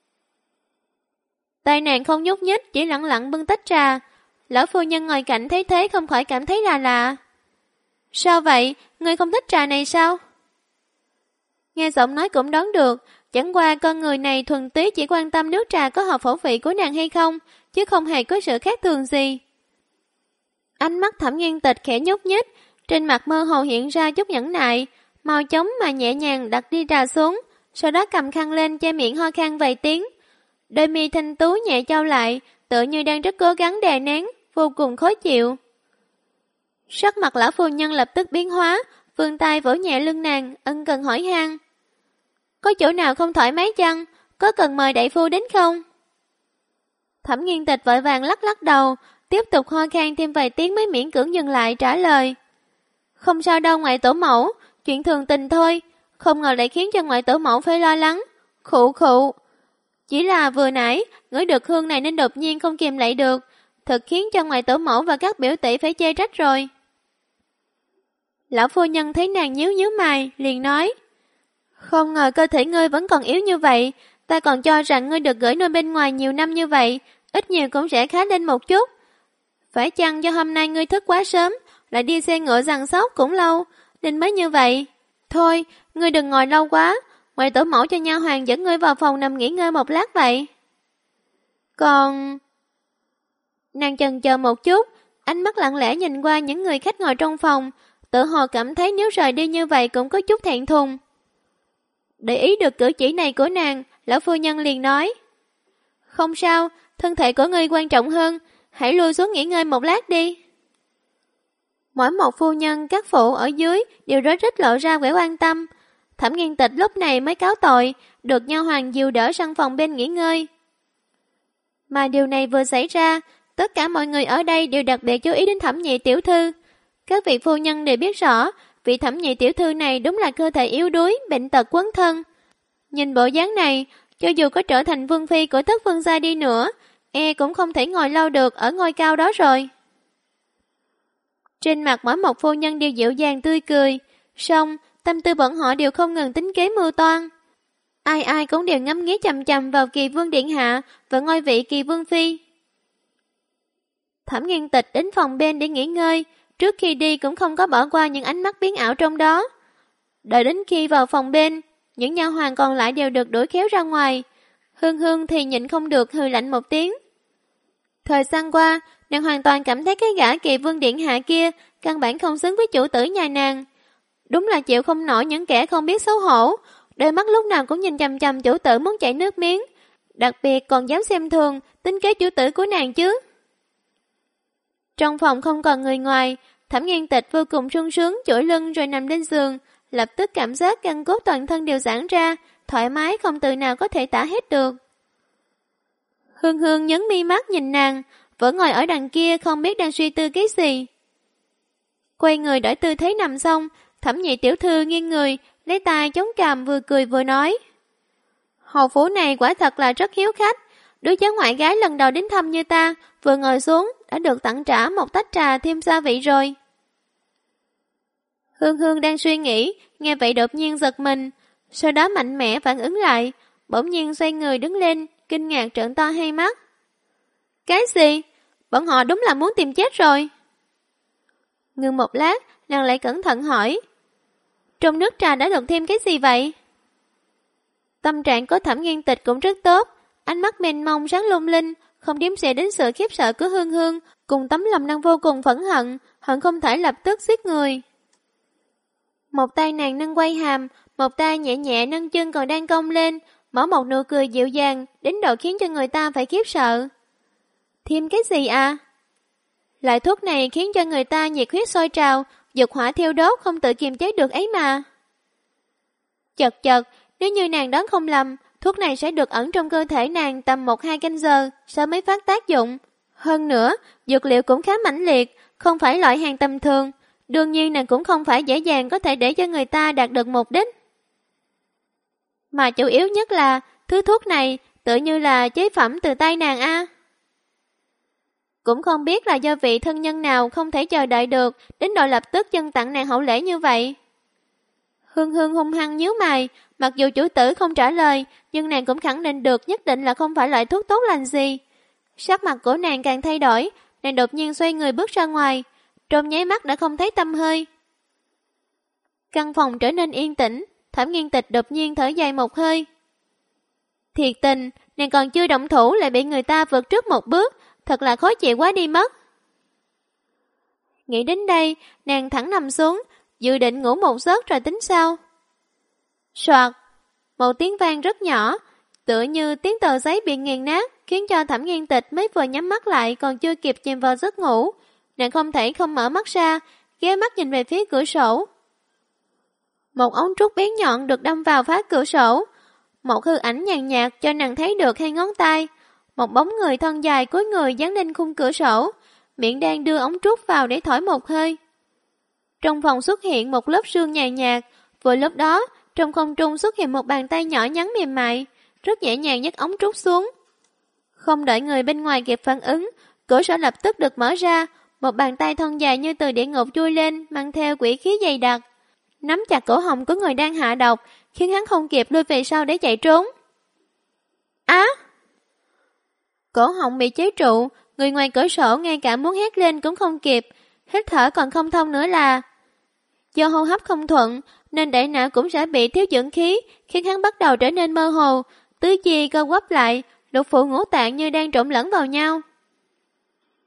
Tay nàng không nhúc nhích, chỉ lặng lặng bưng tách trà. Lão phu nhân ngồi cạnh thấy thế không khỏi cảm thấy là lạ. Sao vậy? Ngươi không thích trà này sao? Nghe giọng nói cũng đoán được, chẳng qua con người này thuần túy chỉ quan tâm nước trà có hợp khẩu vị của nàng hay không, chứ không hề có sự khác thường gì. Ánh mắt Thẩm Nghiên Tịch khẽ nhúc nhích, trên mặt mơ hồ hiện ra chút nhẫn nại, mau chóng mà nhẹ nhàng đặt ly trà xuống, sau đó cầm khăn lên che miệng ho khan vài tiếng. Đôi mi thanh tú nhẹ chau lại, tựa như đang rất cố gắng đè nén, vô cùng khó chịu. Sắc mặt lão phu nhân lập tức biến hóa, vươn tay vỗ nhẹ lưng nàng, ân cần hỏi han. Có chỗ nào không thoải mái chăng? Có cần mời đại phu đến không? Thẩm Nghiên Tịch vội vàng lắc lắc đầu, tiếp tục ho khan thêm vài tiếng mới miễn cưỡng dừng lại trả lời. Không sao đâu ngoại tổ mẫu, chuyện thường tình thôi, không ngờ lại khiến cho ngoại tổ mẫu phải lo lắng. Khụ khụ. Chỉ là vừa nãy, ngửi được hương này nên đột nhiên không kìm lại được, thật khiến cho ngoại tổ mẫu và các biểu tỷ phải chê trách rồi. Lão phu nhân thấy nàng nhíu nhíu mày, liền nói. Không ngờ cơ thể ngươi vẫn còn yếu như vậy, ta còn cho rằng ngươi được gửi nuôi bên ngoài nhiều năm như vậy, ít nhiều cũng sẽ khá lên một chút. Phải chăng do hôm nay ngươi thức quá sớm, lại đi xe ngựa giằng xóc cũng lâu, nên mới như vậy. Thôi, ngươi đừng ngồi lâu quá, ngoại tổ mẫu cho nha hoàn dẫn ngươi vào phòng nằm nghỉ ngơi một lát vậy. Còn... Nàng chần chờ một chút, ánh mắt lặng lẽ nhìn qua những người khách ngồi trong phòng, tự hồ cảm thấy nếu rời đi như vậy cũng có chút thẹn thùng. Để ý được cử chỉ này của nàng, lão phu nhân liền nói: "Không sao, thân thể của ngươi quan trọng hơn, hãy lui xuống nghỉ ngơi một lát đi." Mỗi một phu nhân các phụ ở dưới đều rất rất lộ ra vẻ quan tâm. Thẩm Nghiên Tịch lúc này mới cáo tội, được nha hoàn dìu đỡ sang phòng bên nghỉ ngơi. Mà điều này vừa xảy ra, tất cả mọi người ở đây đều đặc biệt chú ý đến Thẩm Nhị tiểu thư. Các vị phu nhân đều biết rõ, vị Thẩm Nhị tiểu thư này đúng là cơ thể yếu đuối, bệnh tật quấn thân. Nhìn bộ dáng này, cho dù có trở thành vương phi của Tất Vương gia đi nữa, cũng không thể ngồi lâu được ở ngôi cao đó rồi. Trên mặt mỗi một phu nhân đều dịu dàng tươi cười, song tâm tư bọn họ đều không ngừng tính kế mưu toan. Ai ai cũng đều ngắm nghía chằm chằm vào Kỳ Vương điện hạ và ngôi vị Kỳ Vương phi. Thẩm Nghiên Tịch đến phòng bên để nghỉ ngơi, trước khi đi cũng không có bỏ qua những ánh mắt biến ảo trong đó. Đợi đến khi vào phòng bên, những nha hoàn còn lại đều được đuổi khéo ra ngoài. Hương Hương thì nhịn không được hừ lạnh một tiếng. Thời gian qua, nàng hoàn toàn cảm thấy cái gã Kỳ Vương điện hạ kia căn bản không xứng với chủ tử nhà nàng. Đúng là chịu không nổi những kẻ không biết xấu hổ, đôi mắt lúc nào cũng nhìn chằm chằm chủ tử muốn chảy nước miếng, đặc biệt còn dám xem thường tính kế chủ tử của nàng chứ. Trong phòng không còn người ngoài, Thẩm Nghiên Tịch vô cùng sung sướng duỗi lưng rồi nằm lên giường, lập tức cảm giác gân cốt toàn thân đều giãn ra, thoải mái không từ nào có thể tả hết được. Hương Hương nhấn mi mắt nhìn nàng, vẫn ngồi ở đằng kia không biết đang suy tư cái gì. Quay người đổi tư thế nằm xong, Thẩm Nhị tiểu thư nghiêng người, lấy tay chống cằm vừa cười vừa nói: "Hầu phủ này quả thật là rất hiếu khách, đứa cháu ngoại gái lần đầu đến thăm như ta, vừa ngồi xuống đã được tặng trả một tách trà thêm gia vị rồi." Hương Hương đang suy nghĩ, nghe vậy đột nhiên giật mình, sau đó mạnh mẽ phản ứng lại, bỗng nhiên xoay người đứng lên, kinh ngạc trợn to hai mắt. "Cái gì? Bọn họ đúng là muốn tìm chết rồi." Ngừng một lát, nàng lại cẩn thận hỏi: "Trong nước trà đã được thêm cái gì vậy?" Tâm trạng của Thẩm Nghiên Tịch cũng rất tốt, ánh mắt mênh mông sáng lung linh, không đếm xỉa đến sự khiếp sợ của Hương Hương, cùng tấm lòng đang vô cùng phẫn hận, hận không thể lập tức giết người. Một tay nàng nâng quay hàm, một tay nhẹ nhẹ nâng chân còn đang cong lên, mở một nụ cười dịu dàng, đến độ khiến cho người ta phải khiếp sợ. "Thêm cái gì à?" Loại thuốc này khiến cho người ta nhiệt huyết sôi trào, dục hỏa thiêu đốt không tự kiềm chế được ấy mà. Chật chật, nếu như nàng đoán không lầm, thuốc này sẽ được ẩn trong cơ thể nàng tầm 1-2 canh giờ, sau mới phát tác dụng. Hơn nữa, dược liệu cũng khá mãnh liệt, không phải loại hàng tầm thường. Đương nhiên nàng cũng không phải dễ dàng có thể để cho người ta đạt được mục đích. Mà chủ yếu nhất là, thứ thuốc này tự như là chế phẩm từ tay nàng a. Cũng không biết là do vị thân nhân nào không thể chờ đợi được, đến độ lập tức dâng tặng nàng hậu lễ như vậy. Hương Hương hung hăng nhíu mày, mặc dù chủ tử không trả lời, nhưng nàng cũng khẳng định được nhất định là không phải loại thuốc tốt lành gì. Sắc mặt của nàng càng thay đổi, nàng đột nhiên xoay người bước ra ngoài, trong nháy mắt đã không thấy tăm hơi. Căn phòng trở nên yên tĩnh, Thẩm Nghiên Tịch đột nhiên thở dài một hơi. Thiệt tình, nàng còn chưa động thủ lại bị người ta vượt trước một bước, thật là khó chịu quá đi mất. Nghĩ đến đây, nàng thẳng nằm xuống, dự định ngủ một giấc rồi tính sau. Soạt, một tiếng vang rất nhỏ, tựa như tiếng tờ giấy bị nghiền nát, khiến cho Thẩm Nghiên Tịch mới vừa nhắm mắt lại còn chưa kịp chìm vào giấc ngủ. Nàng không thể không mở mắt ra, ghé mắt nhìn về phía cửa sổ. Một ống trúc bén nhọn được đâm vào phá cửa sổ. Một hư ảnh nhàn nhạt cho nàng thấy được 2 ngón tay. Một bóng người thân dài cúi người dán lên khung cửa sổ, miệng đang đưa ống trúc vào để thổi một hơi. Trong phòng xuất hiện một lớp sương nhàn nhạt, vừa lúc đó, trong không trung xuất hiện một bàn tay nhỏ nhắn mềm mại, rất nhẹ nhàng nhấc ống trúc xuống. Không đợi người bên ngoài kịp phản ứng, cửa sổ lập tức được mở ra, một bàn tay thon dài như từ địa ngục chui lên, mang theo quỷ khí dày đặc, nắm chặt cổ họng của người đang hạ độc, khiến hắn không kịp lui về sau để chạy trốn. Á! Cổ họng bị chế trụ, người ngoài cửa sổ ngay cả muốn hét lên cũng không kịp, hít thở còn không thông nữa là. Do hô hấp không thuận, nên đại não cũng sẽ bị thiếu dưỡng khí, khiến hắn bắt đầu trở nên mơ hồ, tứ chi cơ quắp lại, lục phủ ngũ tạng như đang trộn lẫn vào nhau.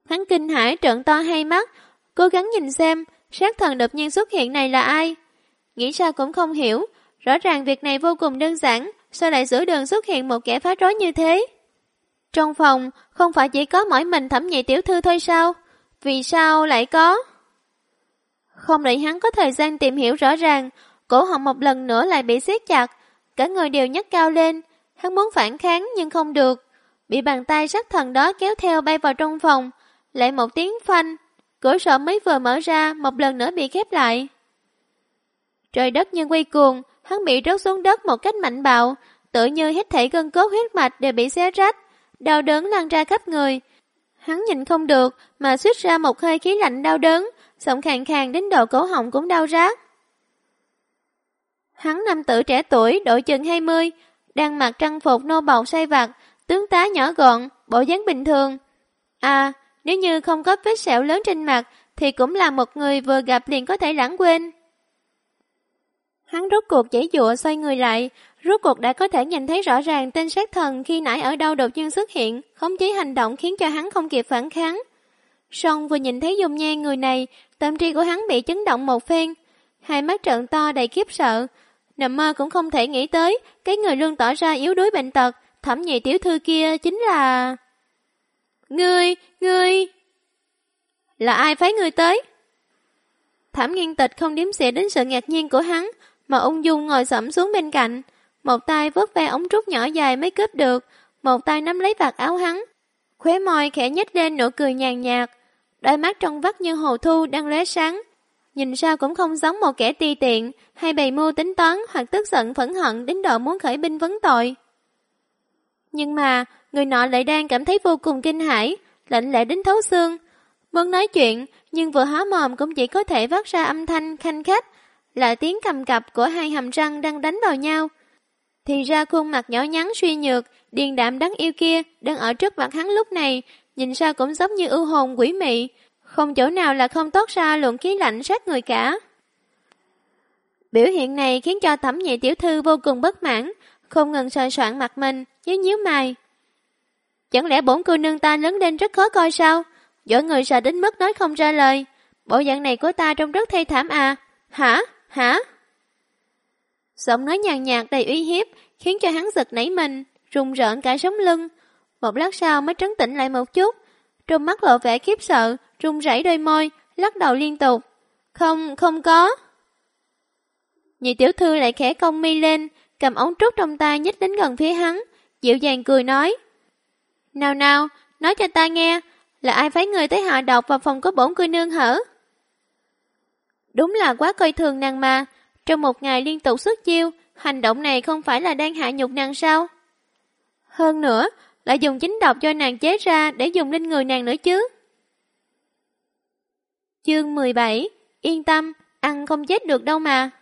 Hắn kinh hãi trợn to hai mắt, cố gắng nhìn xem sát thần đột nhiên xuất hiện này là ai. Nghĩ sao cũng không hiểu, rõ ràng việc này vô cùng đơn giản, sao lại giữa đường xuất hiện một kẻ phá rối như thế? Trong phòng không phải chỉ có mỗi mình Thẩm Nhị tiểu thư thôi sao? Vì sao lại có? Không đợi hắn có thời gian tìm hiểu rõ ràng, cổ họng một lần nữa lại bị siết chặt, cả người đều nhấc cao lên. Hắn muốn phản kháng nhưng không được, bị bàn tay sát thần đó kéo theo bay vào trong phòng. Lại một tiếng phanh, cửa sổ mới vừa mở ra một lần nữa bị khép lại. Trời đất như quay cuồng, hắn bị rớt xuống đất một cách mạnh bạo, tự như hết thảy gân cốt huyết mạch đều bị xé rách, đau đớn lan ra khắp người. Hắn nhìn không được mà suýt ra một hơi khí lạnh đau đớn, giọng khàn khàn đến độ cổ họng cũng đau rát. Hắn nam tử trẻ tuổi độ chừng 20, đang mặc trang phục nô bộc sai vặt, tướng tá nhỏ gọn, bộ dáng bình thường. À, nếu như không có vết sẹo lớn trên mặt thì cũng là một người vừa gặp liền có thể lãng quên. Hắn rốt cuộc giãy giụa xoay người lại, rốt cuộc đã có thể nhìn thấy rõ ràng tên sát thần khi nãy ở đâu đột nhiên xuất hiện, khống chế hành động khiến cho hắn không kịp phản kháng. Song vừa nhìn thấy dung nhan người này, tâm trí của hắn bị chấn động một phen, hai mắt trợn to đầy khiếp sợ, nằm mơ cũng không thể nghĩ tới, cái người luôn tỏ ra yếu đuối bệnh tật, Thẩm Nhị tiểu thư kia chính là... Ngươi... Là ai phái ngươi tới? Thẩm Nghiên Tịch không đếm xỉa đến sự ngạc nhiên của hắn, mà ung dung ngồi xổm xuống bên cạnh, một tay vuốt ve ống trúc nhỏ dài mới cướp được, một tay nắm lấy vạt áo hắn, khóe môi khẽ nhếch lên nụ cười nhàn nhạt, đôi mắt trong vắt như hồ thu đang lóe sáng, nhìn sao cũng không giống một kẻ ti tiện hay bày mưu tính toán hoặc tức giận phẫn hận đến độ muốn khởi binh vấn tội. Nhưng mà người nọ lại đang cảm thấy vô cùng kinh hãi, lạnh lẽo đến thấu xương, muốn nói chuyện nhưng vừa há mồm cũng chỉ có thể phát ra âm thanh khanh khách, là tiếng cầm cập của hai hàm răng đang đánh vào nhau. Thì ra khuôn mặt nhỏ nhắn suy nhược, điềm đạm đáng yêu kia đang ở trước mặt hắn lúc này, nhìn sao cũng giống như ưu hồn quỷ mị, không chỗ nào là không toát ra luồng khí lạnh sát người cả. Biểu hiện này khiến cho Thẩm Nhị tiểu thư vô cùng bất mãn, không ngừng sờ soạn mặt mình, nhíu mày. Chẳng lẽ bổn cô nương ta lớn lên rất khó coi sao? Dỗ người sợ đến mức nói không ra lời. Bộ dạng này của ta trông rất thê thảm à? Hả? Giọng nói nhàn nhạt đầy uy hiếp khiến cho hắn giật nảy mình, rùng rợn cả sống lưng. Một lát sau mới trấn tĩnh lại một chút, trong mắt lộ vẻ khiếp sợ, run rẩy đôi môi, lắc đầu liên tục. Không có. Nhị tiểu thư lại khẽ cong mi lên, cầm ống trúc trong tay nhích đến gần phía hắn, dịu dàng cười nói. Nào, nói cho ta nghe, là ai phái người tới hạ độc vào phòng của bổn cô nương hở? Đúng là quá coi thường nàng mà, trong một ngày liên tục xuất chiêu, hành động này không phải là đang hạ nhục nàng sao? Hơn nữa, lại dùng chính độc cho nàng chế ra để dùng lên người nàng nữa chứ. Chương 17, yên tâm, ăn không chết được đâu mà.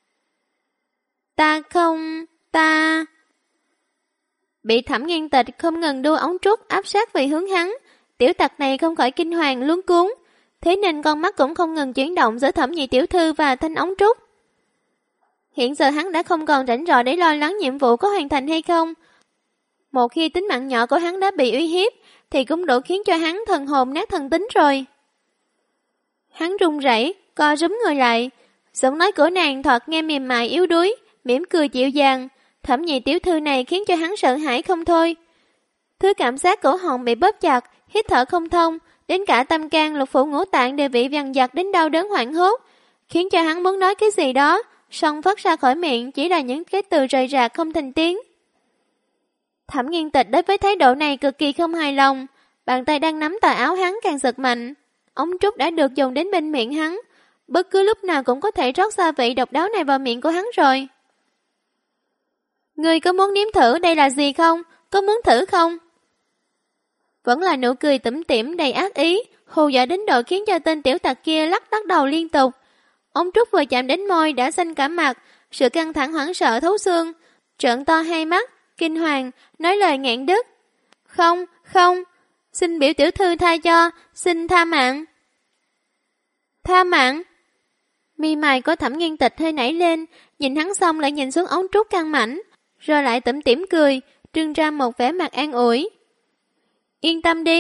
Ta... Bị Thẩm Nghiên Tịch không ngừng đua ống trúc áp sát về hướng hắn, tiểu tặc này không khỏi kinh hoàng luống cuống, thế nên con mắt cũng không ngừng chuyển động giữa Thẩm Nhị tiểu thư và thanh ống trúc. Hiện giờ hắn đã không còn rảnh rỗi để lo lắng nhiệm vụ có hoàn thành hay không. Một khi tính mạng nhỏ của hắn đã bị uy hiếp, thì cũng đủ khiến cho hắn thần hồn nát thần tính rồi. Hắn run rẩy, co rúm người lại, giọng nói của nàng thoạt nghe mềm mại yếu đuối, mỉm cười dịu dàng. Thẩm Nhị tiểu thư này khiến cho hắn sợ hãi không thôi. Thứ cảm giác cổ họng bị bóp chặt, hít thở không thông, đến cả tâm can lục phủ ngũ tạng đều bị vằn vặt đến đau đớn hoảng hốt, khiến cho hắn muốn nói cái gì đó, song phát ra khỏi miệng chỉ là những cái từ rời rạc không thành tiếng. Thẩm Nghiên Tịch đối với thái độ này cực kỳ không hài lòng, bàn tay đang nắm tà áo hắn càng giật mạnh, ống trúc đã được dùng đến bên miệng hắn, bất cứ lúc nào cũng có thể rót gia vị độc đáo này vào miệng của hắn rồi. Ngươi có muốn nếm thử đây là gì không? Có muốn thử không? Vẫn là nụ cười tủm tỉm đầy ác ý, hù dọa đến độ khiến cho tên tiểu tặc kia lắc đầu liên tục. Ống trúc vừa chạm đến môi đã xanh cả mặt, sự căng thẳng hoảng sợ thấu xương, trợn to hai mắt, kinh hoàng, nói lời nghẹn đứt. Không, xin biểu tiểu thư tha cho, xin tha mạng. Tha mạng? Mi mày của Thẩm Nghiên Tịch hơi nảy lên, nhìn hắn xong lại nhìn xuống ống trúc căng mảnh, rồi lại tủm tỉm cười, trưng ra một vẻ mặt an ủi. Yên tâm đi,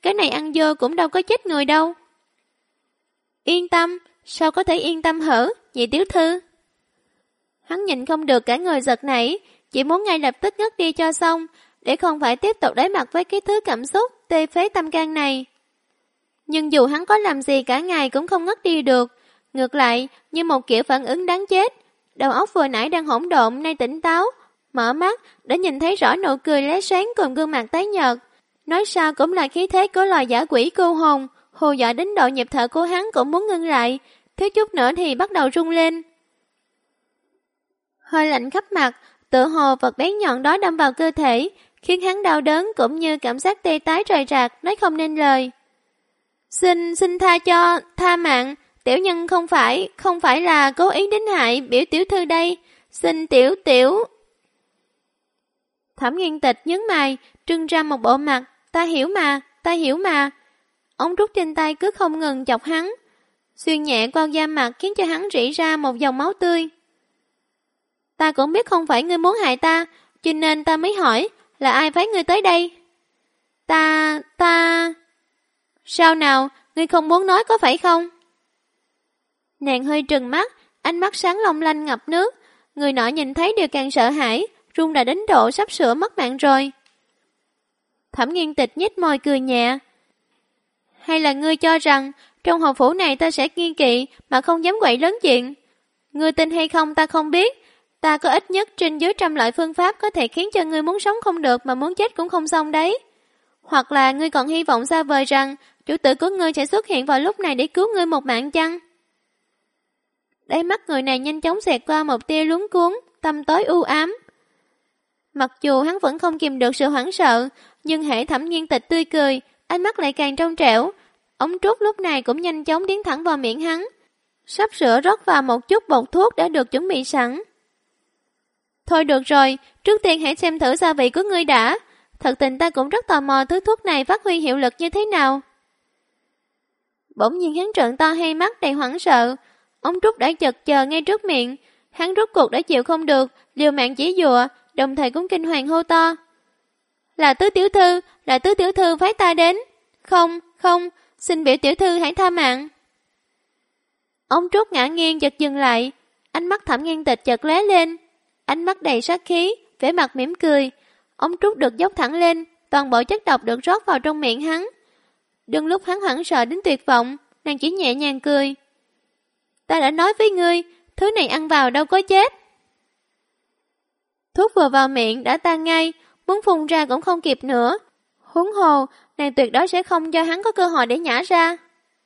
cái này ăn vô cũng đâu có chết người đâu. Yên tâm, sao có thể yên tâm hở, nhị tiểu thư? Hắn nhìn không được cả người giật nảy, chỉ muốn ngay lập tức ngất đi cho xong, để không phải tiếp tục đối mặt với cái thứ cảm xúc tê phế tâm can này. Nhưng dù hắn có làm gì cả ngày cũng không ngất đi được, ngược lại như một kiểu phản ứng đáng chết. Đầu óc vừa nãy đang hỗn độn nay tỉnh táo, mở mắt đã nhìn thấy rõ nụ cười lóe sáng cùng gương mặt tái nhợt. Nói sao cũng là khí thế của loài dã quỷ cô hồn, hù dọa đến độ nhịp thở của hắn cũng muốn ngưng lại, thiếu chút nữa thì bắt đầu rung lên. Hơi lạnh khắp mặt, tựa hồ vật bén nhọn đó đâm vào cơ thể, khiến hắn đau đớn cũng như cảm giác tê tái rời rạc, nói không nên lời. Xin tha mạng, tiểu nhân không phải là cố ý đến hại biểu tiểu thư đây, xin tiểu. Thẩm Nghiên Tịch nhướng mày, trưng ra một bộ mặt, ta hiểu mà. Ống trúc trên tay cứ không ngừng chọc hắn, xuyên nhẹ qua da mặt khiến cho hắn rỉ ra một dòng máu tươi. Ta cũng biết không phải ngươi muốn hại ta, cho nên ta mới hỏi, là ai phái ngươi tới đây? Ta... Sao nào, ngươi không muốn nói có phải không? Nàng hơi trừng mắt, ánh mắt sáng long lanh ngập nước, người nọ nhìn thấy điều càng sợ hãi, run đã đến độ sắp sửa mất mạng rồi. Thẩm Nghiên Tịch nhếch môi cười nhẹ. Hay là ngươi cho rằng trong hầu phủ này ta sẽ kiêng kỵ mà không dám quậy lớn chuyện? Ngươi tin hay không ta không biết, ta có ít nhất trên dưới 100 loại phương pháp có thể khiến cho ngươi muốn sống không được mà muốn chết cũng không xong đấy. Hoặc là ngươi còn hy vọng xa vời rằng chủ tử của ngươi sẽ xuất hiện vào lúc này để cứu ngươi một mạng chăng? Đáy mắt người này nhanh chóng xẹt qua một tia luống cuống, tâm tối u ám. Mặc dù hắn vẫn không kìm được sự hoảng sợ, nhưng hễ Thẩm Nghiên Tịch tươi cười, ánh mắt lại càng trong trẻo. Ống trúc lúc này cũng nhanh chóng tiến thẳng vào miệng hắn, sắp sửa rót vào một chút bột thuốc đã được chuẩn bị sẵn. Thôi được rồi, trước tiên hãy xem thử gia vị của ngươi đã. Thật tình ta cũng rất tò mò thứ thuốc này phát huy hiệu lực như thế nào. Bỗng nhiên hắn trợn to hai mắt đầy hoảng sợ. Ống trúc đã chật chờ ngay trước miệng. Hắn rốt cuộc đã chịu không được, liều mạng chỉ dùa, đồng thời cũng kinh hoàng hô to. Là tứ tiểu thư phái ta đến. Không, xin biểu tiểu thư hãy tha mạng. Ống trúc ngã nghiêng chợt dừng lại, ánh mắt Thẩm Nghiên Tịch chợt lóe lên, ánh mắt đầy sát khí, vẻ mặt mỉm cười. Ống trúc được dốc thẳng lên, toàn bộ chất độc được rót vào trong miệng hắn. Đừng lúc hắn hoảng sợ đến tuyệt vọng, nàng chỉ nhẹ nhàng cười. Ta đã nói với ngươi, thứ này ăn vào đâu có chết. Thuốc vừa vào miệng đã tan ngay, muốn phun ra cũng không kịp nữa. Huống hồ, nàng tuyệt đối sẽ không cho hắn có cơ hội để nhả ra.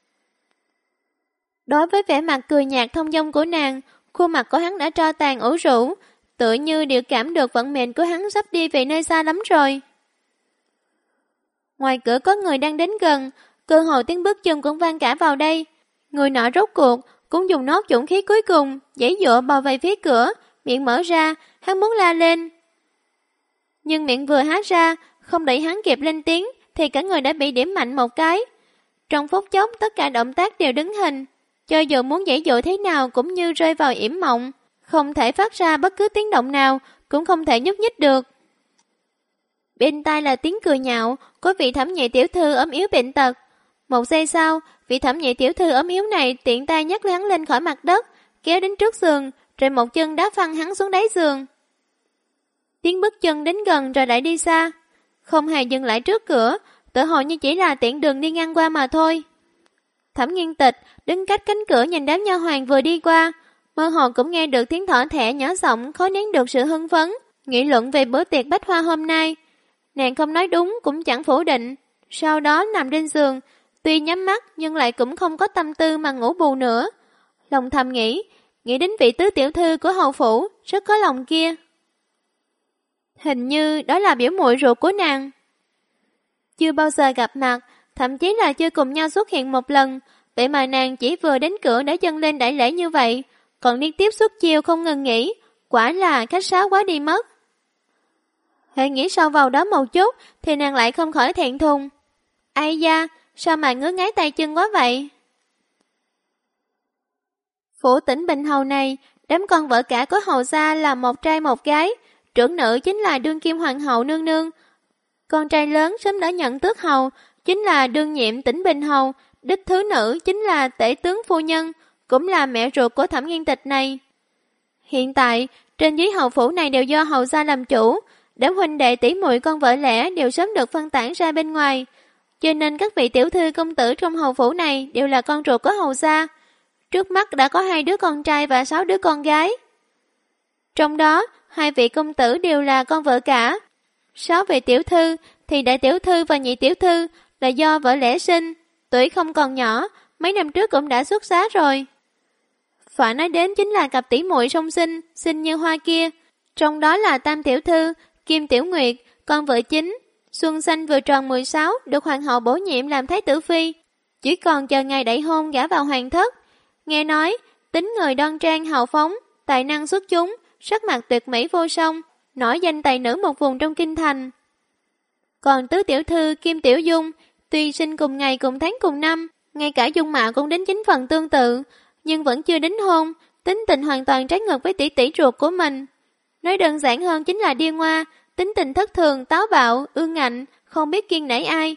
Đối với vẻ mặt cười nhạt thông dong của nàng, khuôn mặt của hắn đã tro tàn ủ rũ, tựa như đều cảm được vận mệnh của hắn sắp đi về nơi xa lắm rồi. Ngoài cửa có người đang đến gần, cơ hồ tiếng bước chân cũng vang cả vào đây. Người nọ rốt cuộc cũng dùng nốt dũng khí cuối cùng, giãy giụa bao vây phía cửa, miệng mở ra, hắn muốn la lên. Nhưng miệng vừa há ra, không đợi hắn kịp lên tiếng, thì cả người đã bị điểm mạnh một cái. Trong phút chốc tất cả động tác đều đứng hình, cho dù muốn giãy giụa thế nào cũng như rơi vào yểm mộng, không thể phát ra bất cứ tiếng động nào, cũng không thể nhúc nhích được. Bên tai là tiếng cười nhạo của vị Thẩm nhị tiểu thư ốm yếu bệnh tật. Một giây sau, vị Thẩm nhị tiểu thư ốm yếu này tiện tay nhấc hắn lên khỏi mặt đất, kéo đến trước giường, rồi một chân đá phăng hắn xuống đáy giường. Tiếng bước chân đến gần rồi lại đi xa, không hề dừng lại trước cửa, tựa hồ như chỉ là tiện đường đi ngang qua mà thôi. Thẩm Nghiên Tịch đứng cách cánh cửa nhìn đám nha hoàn vừa đi qua, mơ hồ cũng nghe được tiếng thỏ thẻ nhỏ giọng, khó nén được sự hưng phấn, nghị luận về bữa tiệc bách hoa hôm nay. Nàng không nói đúng cũng chẳng phủ định, sau đó nằm trên giường, tuy nhắm mắt nhưng lại cũng không có tâm tư mà ngủ bù nữa. Lòng thầm nghĩ đến vị tứ tiểu thư của hầu phủ, rất có lòng kia. Hình như đó là biểu muội ruột của nàng. Chưa bao giờ gặp mặt, thậm chí là chưa cùng nhau xuất hiện một lần, vậy mà nàng chỉ vừa đến cửa đã dâng lên đãi lễ như vậy, còn liên tiếp xuất chiêu không ngừng nghỉ, quả là khách sáo quá đi mất. Hãy nghĩ sâu vào đó một chút thì nàng lại không khỏi thẹn thùng. Ai da, sao mà ngứa ngáy tay chân quá vậy? Phủ Tỉnh Bình Hầu này, đám con vợ cả của hầu gia là một trai một gái, trưởng nữ chính là đương kim hoàng hậu nương nương. Con trai lớn sớm đã nhận tước hầu, chính là đương nhiệm Tỉnh Bình Hầu, đích thứ nữ chính là tể tướng phu nhân, cũng là mẹ ruột của Thẩm Nghiên Tịch này. Hiện tại, trên dưới hầu phủ này đều do hầu gia làm chủ, đám huynh đệ tỷ muội con vợ lẽ đều sớm được phân tán ra bên ngoài, cho nên các vị tiểu thư công tử trong hầu phủ này đều là con ruột của hầu gia. Trước mắt đã có 2 đứa con trai và 6 đứa con gái. Trong đó, 2 vị công tử đều là con vợ cả. 6 vị tiểu thư thì đại tiểu thư và nhị tiểu thư là do vợ lẽ sinh, tuổi không còn nhỏ, mấy năm trước cũng đã xuất giá rồi. Phải nói đến chính là cặp tỷ muội song sinh, xinh như hoa kia. Trong đó là Tam tiểu thư, Kim Tiểu Nguyệt, con vợ chính. Xuân Xanh vừa tròn 16, được hoàng hậu bổ nhiệm làm thái tử phi. Chỉ còn chờ ngày đẩy hôn gả vào hoàng thất. Nghe nói, tính người đoan trang hào phóng, tài năng xuất chúng, sắc mặt tuyệt mỹ vô song, nổi danh tài nữ một vùng trong kinh thành. Còn tứ tiểu thư Kim Tiểu Dung, tuy sinh cùng ngày cùng tháng cùng năm, ngay cả dung mạo cũng đến 9 phần tương tự, nhưng vẫn chưa đính hôn, tính tình hoàn toàn trái ngược với tỷ tỷ ruột của mình. Nói đơn giản hơn chính là điên hoa, tính tình thất thường, táo bạo, ương ngạnh, không biết kiêng nể ai.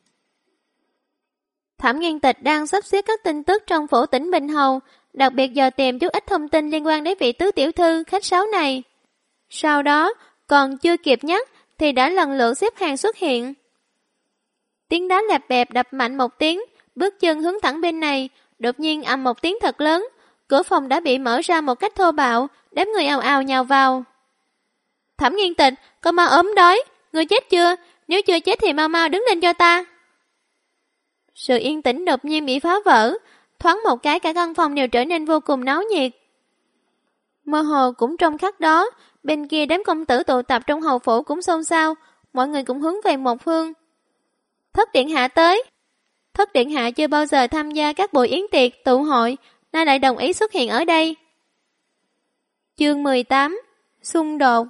Thẩm Nghiên Tịch đang sắp xếp các tin tức trong phủ Tỉnh Bình Hầu, đặc biệt dò tìm chút ít thông tin liên quan đến vị tứ tiểu thư khách sáo này. Sau đó, còn chưa kịp nhắc thì đã lần lượt xếp hàng xuất hiện. Tiếng đá lẹp bẹp đập mạnh một tiếng, bước chân hướng thẳng bên này, đột nhiên ầm một tiếng thật lớn, cửa phòng đã bị mở ra một cách thô bạo, đám người ào ào nhào vào. Thẩm Nghiên Tịch, con mau ốm đói, ngươi chết chưa? Nếu chưa chết thì mau mau đứng lên cho ta. Sự yên tĩnh đột nhiên bị phá vỡ, thoáng một cái cả căn phòng đều trở nên vô cùng náo nhiệt. Mơ hồ cũng trong khắc đó, bên kia đám công tử tụ tập trong hầu phủ cũng xôn xao, mọi người cũng hướng về một phương. Thất điện hạ tới. Thất điện hạ chưa bao giờ tham gia các buổi yến tiệc, tụ hội, nay lại đồng ý xuất hiện ở đây. Chương 18. Xung đột.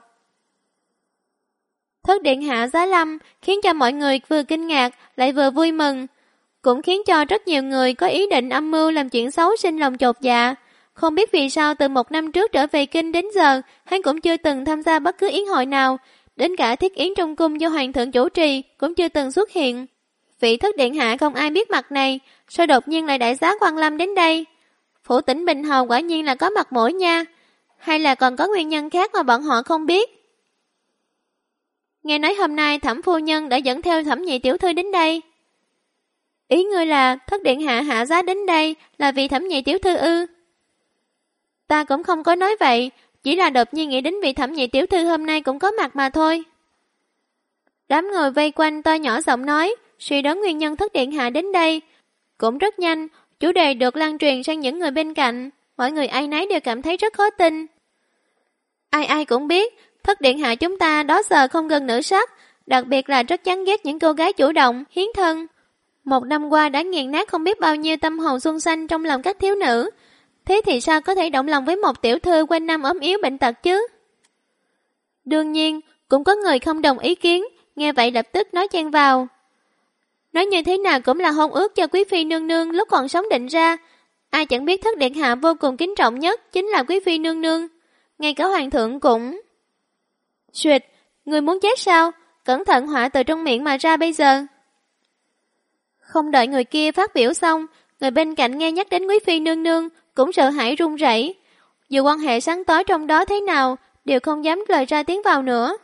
Thất điện hạ giá lâm khiến cho mọi người vừa kinh ngạc lại vừa vui mừng, cũng khiến cho rất nhiều người có ý định âm mưu làm chuyện xấu sinh lòng chột dạ. Không biết vì sao từ 1 năm trước trở về kinh đến giờ, hắn cũng chưa từng tham gia bất cứ yến hội nào, đến cả thiết yến trong cung do hoàng thượng chủ trì cũng chưa từng xuất hiện. Vị thất điện hạ không ai biết mặt này, sao đột nhiên lại đại giá Quan Lâm đến đây? Phủ Tỉnh Bình Hầu quả nhiên là có mặt mũi nha, hay là còn có nguyên nhân khác mà bọn họ không biết? Nghe nói hôm nay Thẩm phu nhân đã dẫn theo Thẩm nhị tiểu thư đến đây. Ý ngươi là thất điện hạ hạ giá đến đây là vì Thẩm nhị tiểu thư ư? Ta cũng không có nói vậy, chỉ là đột nhiên nghĩ đến vị Thẩm nhị tiểu thư hôm nay cũng có mặt mà thôi. Đám người vây quanh to nhỏ giọng nói, suy đoán nguyên nhân thất điện hạ đến đây. Cũng rất nhanh, chủ đề được lan truyền sang những người bên cạnh, mọi người ai nấy đều cảm thấy rất khó tin. Ai ai cũng biết, thất điện hạ chúng ta đó giờ không gần nữ sắc, đặc biệt là rất chán ghét những cô gái chủ động, hiến thân. 1 năm qua đã nghiền nát không biết bao nhiêu tâm hồn xuân xanh trong lòng các thiếu nữ. Thế thì sao có thể động lòng với một tiểu thư quanh năm ốm yếu bệnh tật chứ? Đương nhiên, cũng có người không đồng ý kiến, nghe vậy lập tức nói chen vào. Nói như thế nào cũng là hôn ước cho quý phi nương nương lúc còn sống định ra. Ai chẳng biết thất điện hạ vô cùng kính trọng nhất chính là quý phi nương nương. Ngay cả hoàng thượng cũng... Xuyệt, người muốn chết sao? Cẩn thận họa từ trong miệng mà ra bây giờ. Không đợi người kia phát biểu xong, người bên cạnh nghe nhắc đến quý phi nương nương cũng sợ hãi run rẩy. Dù quan hệ sáng tối trong đó thế nào, đều không dám lời ra tiếng vào nữa.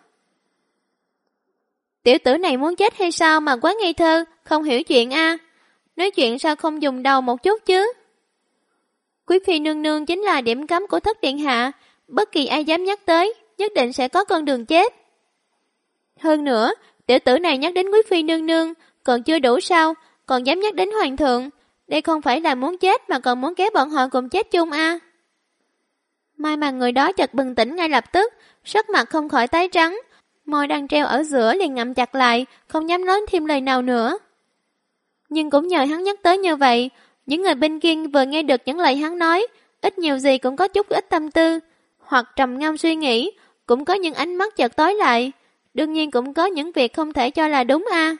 Tiểu tử này muốn chết hay sao mà quá ngây thơ, không hiểu chuyện a? Nói chuyện sao không dùng đầu một chút chứ? Quý phi nương nương chính là điểm cấm của thất điện hạ, bất kỳ ai dám nhắc tới, nhất định sẽ có con đường chết. Hơn nữa, tiểu tử này nhắc đến quý phi nương nương, còn chưa đủ sao, còn dám nhắc đến hoàng thượng. Đây không phải là muốn chết mà còn muốn kéo bọn họ cùng chết chung a. May mà người đó chợt bừng tỉnh ngay lập tức, sắc mặt không khỏi tái trắng, môi đang treo ở giữa liền ngậm chặt lại, không dám nói thêm lời nào nữa. Nhưng cũng nhờ hắn nhắc tới như vậy, những người bên kia vừa nghe được những lời hắn nói, ít nhiều gì cũng có chút ít tâm tư, hoặc trầm ngâm suy nghĩ, cũng có những ánh mắt chợt tối lại, đương nhiên cũng có những việc không thể cho là đúng a.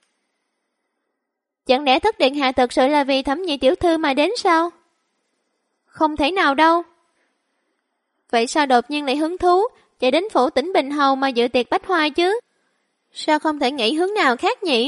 Chẳng lẽ thất điện hạ thật sự là vì Thẩm nhị tiểu thư mà đến sao? Không thể nào đâu. Vậy sao đột nhiên lại hứng thú chạy đến phủ Tỉnh Bình Hầu mà dự tiệc bách hoa chứ? Sao không thể nghĩ hướng nào khác nhỉ?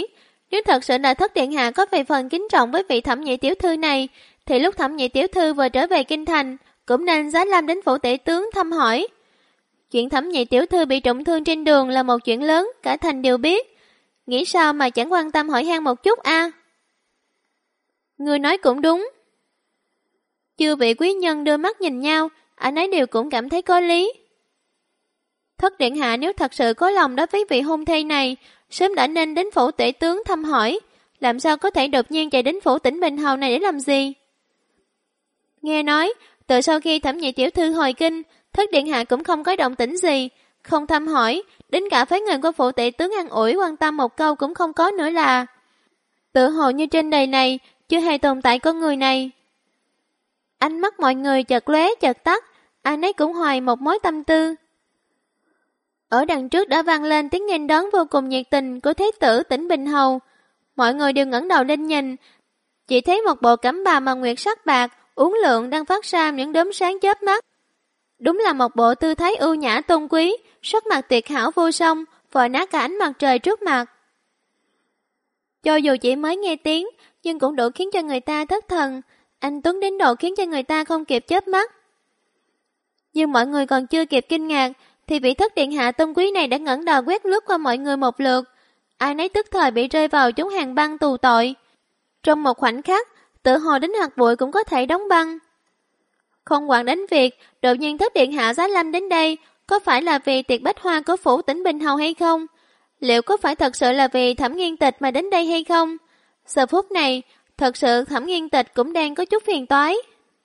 Nếu thật sự là Thất điện hạ có vài phần kính trọng với vị Thẩm nhị tiểu thư này, thì lúc Thẩm nhị tiểu thư vừa trở về kinh thành, cũng nên giá lâm đến phủ tể tướng thăm hỏi. Chuyện Thẩm nhị tiểu thư bị trọng thương trên đường là một chuyện lớn, cả thành đều biết. Nghĩ sao mà chẳng quan tâm hỏi han một chút a? Người nói cũng đúng. Chư vị quý nhân đưa mắt nhìn nhau, anh ấy đều cũng cảm thấy có lý. Thất điện hạ nếu thật sự có lòng đối với vị hôn thê này, sớm đã nên đến phủ tể tướng thăm hỏi, làm sao có thể đột nhiên chạy đến phủ Tỉnh Bình Hầu này để làm gì? Nghe nói, từ sau khi Thẩm nhị tiểu thư hồi kinh, Thất điện hạ cũng không có động tĩnh gì, không thăm hỏi, đến cả phái người của phủ tể tướng an ủi quan tâm một câu cũng không có nữa là. Tự hồ như trên đời này, chưa hề tồn tại con người này. Ánh mắt mọi người chợt lóe chợt tắt, ai nấy cũng hoài một mối tâm tư. Ở đằng trước đã vang lên tiếng nghênh đón vô cùng nhiệt tình của Thế tử Tỉnh Bình Hầu. Mọi người đều ngẩng đầu lên nhìn, chỉ thấy một bộ cẩm bào màu nguyệt sắc bạc, uốn lượn đang phát ra những đốm sáng chớp mắt. Đúng là một bộ tư thái ưu nhã tôn quý, sắc mặt tuyệt hảo vô song, vòi nát cả ánh mặt trời trước mặt. Cho dù chỉ mới nghe tiếng, nhưng cũng đủ khiến cho người ta thất thần, anh tuấn đến độ khiến cho người ta không kịp chớp mắt. Nhưng mọi người còn chưa kịp kinh ngạc, thì vị Thất điện hạ tôn quý này đã ngẩng đầu quét lướt qua mọi người một lượt, ai nấy tức thời bị rơi vào chốn hàng băng tù tội. Trong một khoảnh khắc, tự hồ đến hạt bụi cũng có thể đóng băng. Không quản đến việc đột nhiên Thất điện hạ giá lâm đến đây, có phải là vì tiệc bách hoa của phủ Tỉnh Bình Hầu hay không? Liệu có phải thật sự là vì Thẩm Nghiên Tịch mà đến đây hay không? Giờ phút này, thật sự Thẩm Nghiên Tịch cũng đang có chút phiền toái.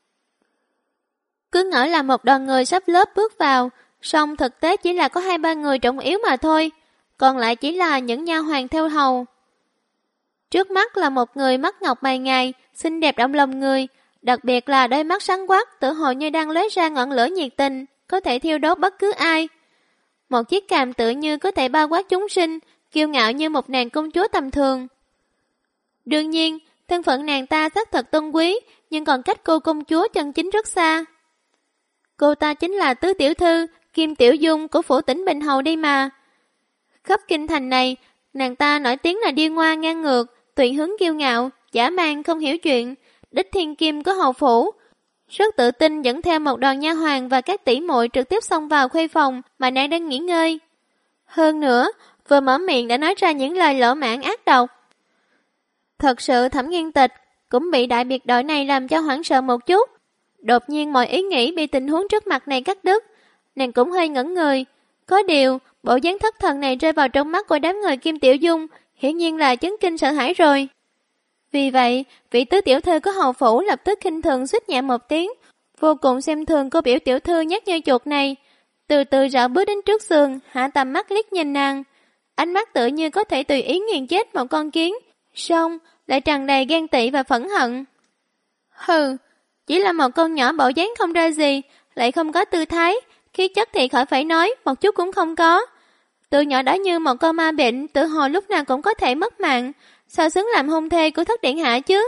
Cứ ngỡ là một đoàn người sắp lớp bước vào, song thực tế chỉ là có 2-3 người trọng yếu mà thôi, còn lại chỉ là những nha hoàn theo hầu. Trước mắt là một người mắt ngọc mày ngài, xinh đẹp động lòng người, đặc biệt là đôi mắt sáng quắc, tự hồ như đang lóe ra ngọn lửa nhiệt tình, có thể thiêu đốt bất cứ ai. Một chiếc cằm tự như có thể bao quát chúng sinh, kiêu ngạo như một nàng công chúa tầm thường. Đương nhiên, thân phận nàng ta xác thật tôn quý, nhưng còn cách cô công chúa chân chính rất xa. Cô ta chính là tứ tiểu thư, Kim Tiểu Dung của phủ Tỉnh Bình Hầu đây mà. Khắp kinh thành này, nàng ta nổi tiếng là điên hoa ngang ngược, tùy hứng kiêu ngạo, dã man không hiểu chuyện, đích thiên kim của hầu phủ. Rất tự tin dẫn theo một đoàn nha hoàn và các tỷ muội trực tiếp xông vào khuê phòng mà nàng đang nghỉ ngơi. Hơn nữa, vừa mở miệng đã nói ra những lời lỗ mãn ác độc. Thật sự Thẩm Nghiên Tịch cũng bị đại biệt đội này làm cho hoảng sợ một chút. Đột nhiên mọi ý nghĩ bị tình huống trước mặt này cắt đứt, nàng cũng hơi ngẩn người. Có điều, bộ dáng thất thần này rơi vào trong mắt của đám người Kim Tiểu Dung, hiển nhiên là chấn kinh sợ hãi rồi. Vì vậy, vị tứ tiểu thư của hầu phủ lập tức khinh thường xuýt nhẹ một tiếng, vô cùng xem thường cô biểu tiểu thư nhát như chuột này. Từ từ rảo bước đến trước giường, hạ tầm mắt liếc nhìn nàng. Ánh mắt tự như có thể tùy ý nghiền chết một con kiến, song lại tràn đầy ghen tị và phẫn hận. Hừ, chỉ là một con nhỏ bộ dáng không ra gì, lại không có tư thái, khí chất thì khỏi phải nói, một chút cũng không có. Từ nhỏ đó như một con ma bệnh, tự hồ lúc nào cũng có thể mất mạng, sao xứng làm hôn thê của Thất điện hạ chứ?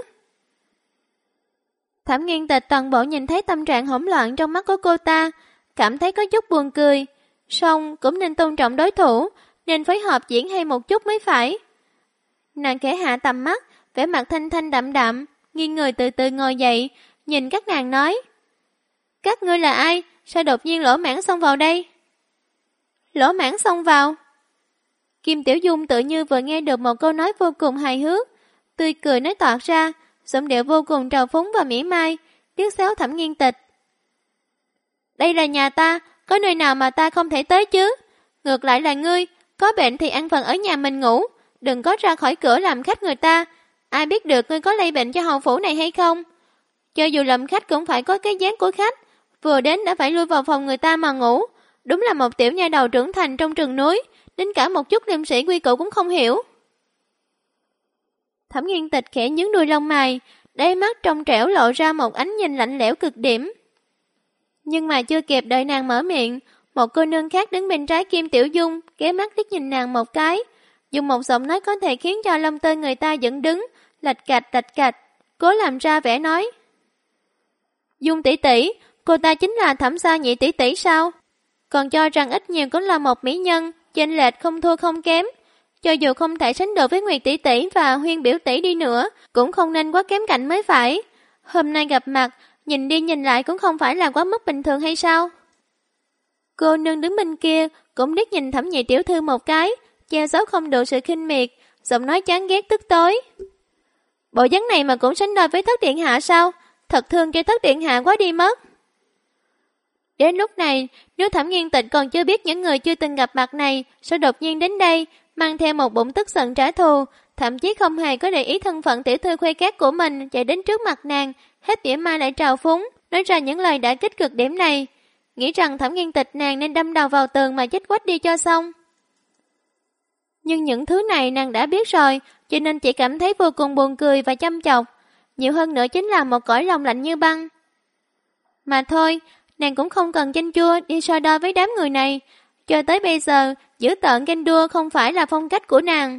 Thẩm Nghiên Tịch toàn bộ nhìn thấy tâm trạng hỗn loạn trong mắt của cô ta, cảm thấy có chút buồn cười, song cũng nên tôn trọng đối thủ, nên phối hợp diễn hay một chút mới phải. Nàng khẽ hạ tầm mắt, vẻ mặt thanh thanh đạm đạm, nghiêng người từ từ ngồi dậy, nhìn các nàng nói: Các ngươi là ai? Sao đột nhiên lỗ mãng xông vào đây? Lỗ mãng xông vào? Kim Tiểu Dung tự như vừa nghe được một câu nói vô cùng hài hước, tươi cười nói toạc ra, giọng điệu vô cùng trào phúng và mỉa mai, liếc xéo Thẩm Nghiên Tịch. Đây là nhà ta, có nơi nào mà ta không thể tới chứ? Ngược lại là ngươi, có bệnh thì ăn phần ở nhà mình ngủ, đừng có ra khỏi cửa làm khách người ta. Ai biết được ngươi có lây bệnh cho hầu phủ này hay không? Cho dù làm khách cũng phải có cái dáng của khách, vừa đến đã phải lui vào phòng người ta mà ngủ. Đúng là một tiểu nha đầu trưởng thành trong rừng núi, đến cả một chút liêm sĩ quy củ cũng không hiểu. Thẩm Nghiên Tịch khẽ nhướng đuôi lông mày, đáy mắt trong trẻo lộ ra một ánh nhìn lạnh lẽo cực điểm. Nhưng mà chưa kịp đợi nàng mở miệng, một cô nương khác đứng bên trái Kim Tiểu Dung ghé mắt liếc nhìn nàng một cái, dùng một giọng nói có thể khiến cho lông tơ người ta dựng đứng, lạch cạch, cố làm ra vẻ nói: Dung tỷ tỷ, cô ta chính là Thẩm gia nhị tỷ tỷ sao? Còn cho rằng ít nhiều cũng là một mỹ nhân, chênh lệch không thua không kém. cho dù không thể sánh được với Nguyệt tỷ tỷ và Huyên biểu tỷ đi nữa, cũng không nên quá kém cạnh mới phải. Hôm nay gặp mặt, nhìn đi nhìn lại cũng không phải là quá mức bình thường hay sao? Cô nương đứng bên kia cũng liếc nhìn Thẩm Nhị tiểu thư một cái, che giấu không được sự khinh miệt, giọng nói chán ghét tức tối. Bộ dáng này mà cũng sánh đôi với Thất điện hạ sao? Thật thương cho Thất điện hạ quá đi mất. Đến lúc này, nếu Thẩm Nghiên Tịch còn chưa biết những người chưa từng gặp mặt này sẽ đột nhiên đến đây, mang theo một bụng tức giận trả thù, thậm chí không hề có để ý thân phận tiểu thư khuê cát của mình chạy đến trước mặt nàng, hết tỉa mai lại trào phúng, nói ra những lời đã kích cực điểm này, nghĩ rằng Thẩm Nghiên Tịch nàng nên đâm đầu vào tường mà chết quách đi cho xong. Nhưng những thứ này nàng đã biết rồi, cho nên chỉ cảm thấy vô cùng buồn cười và chăm chọc, nhiều hơn nữa chính là một cõi lòng lạnh như băng. Mà thôi, nàng cũng không cần chanh chua đi so đo với đám người này, cho tới bây giờ, giữ tợn ganh đua không phải là phong cách của nàng.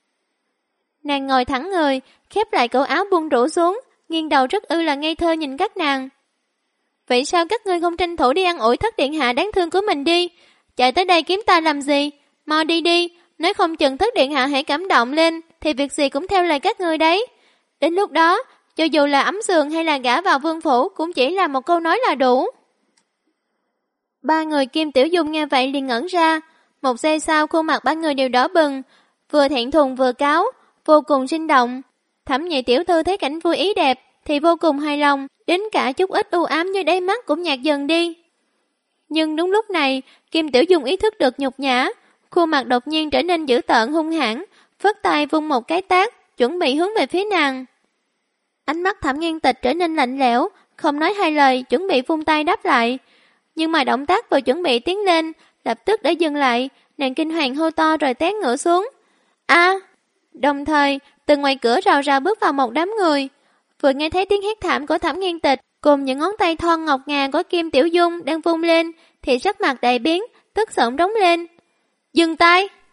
Nàng ngồi thẳng người, khép lại cổ áo buông rũ xuống, nghiêng đầu rất là ngây thơ nhìn các nàng. Vậy sao các ngươi không tranh thủ đi ăn ủi Thất điện hạ đáng thương của mình đi? Chạy tới đây kiếm ta làm gì? Mau đi đi, nếu không chừng Thất điện hạ hãy cảm động lên, thì việc gì cũng theo lời các ngươi đấy. Đến lúc đó, cho dù là ấm giường hay là gả vào vương phủ cũng chỉ là một câu nói là đủ. Ba người Kim Tiểu Dung nghe vậy liền ngẩn ra, một giây sau khuôn mặt ba người đều đỏ bừng, vừa thẹn thùng vừa cáu, vô cùng sinh động. Thẩm Nhị tiểu thư thấy cảnh vui ý đẹp thì vô cùng hài lòng, đến cả chút ít u ám như đáy mắt cũng nhạt dần đi. Nhưng đúng lúc này, Kim Tiểu Dung ý thức được nhục nhã, khuôn mặt đột nhiên trở nên dữ tợn hung hãn, phất tay vung một cái tát, chuẩn bị hướng về phía nàng. Ánh mắt Thẩm Nghiên Tịch trở nên lạnh lẽo, không nói hai lời, chuẩn bị vung tay đáp lại. Nhưng mà động tác vừa chuẩn bị tiến lên, lập tức đã dừng lại, nàng kinh hoàng hô to rồi té ngửa xuống. A! Đồng thời, từ ngoài cửa rào rào bước vào một đám người. Vừa nghe thấy tiếng hét thảm của Thẩm Nghiên Tịch, cùng những ngón tay thon ngọc ngà của Kim Tiểu Dung đang vung lên, thì sắc mặt đại biến, tức giận rống lên. Dừng tay!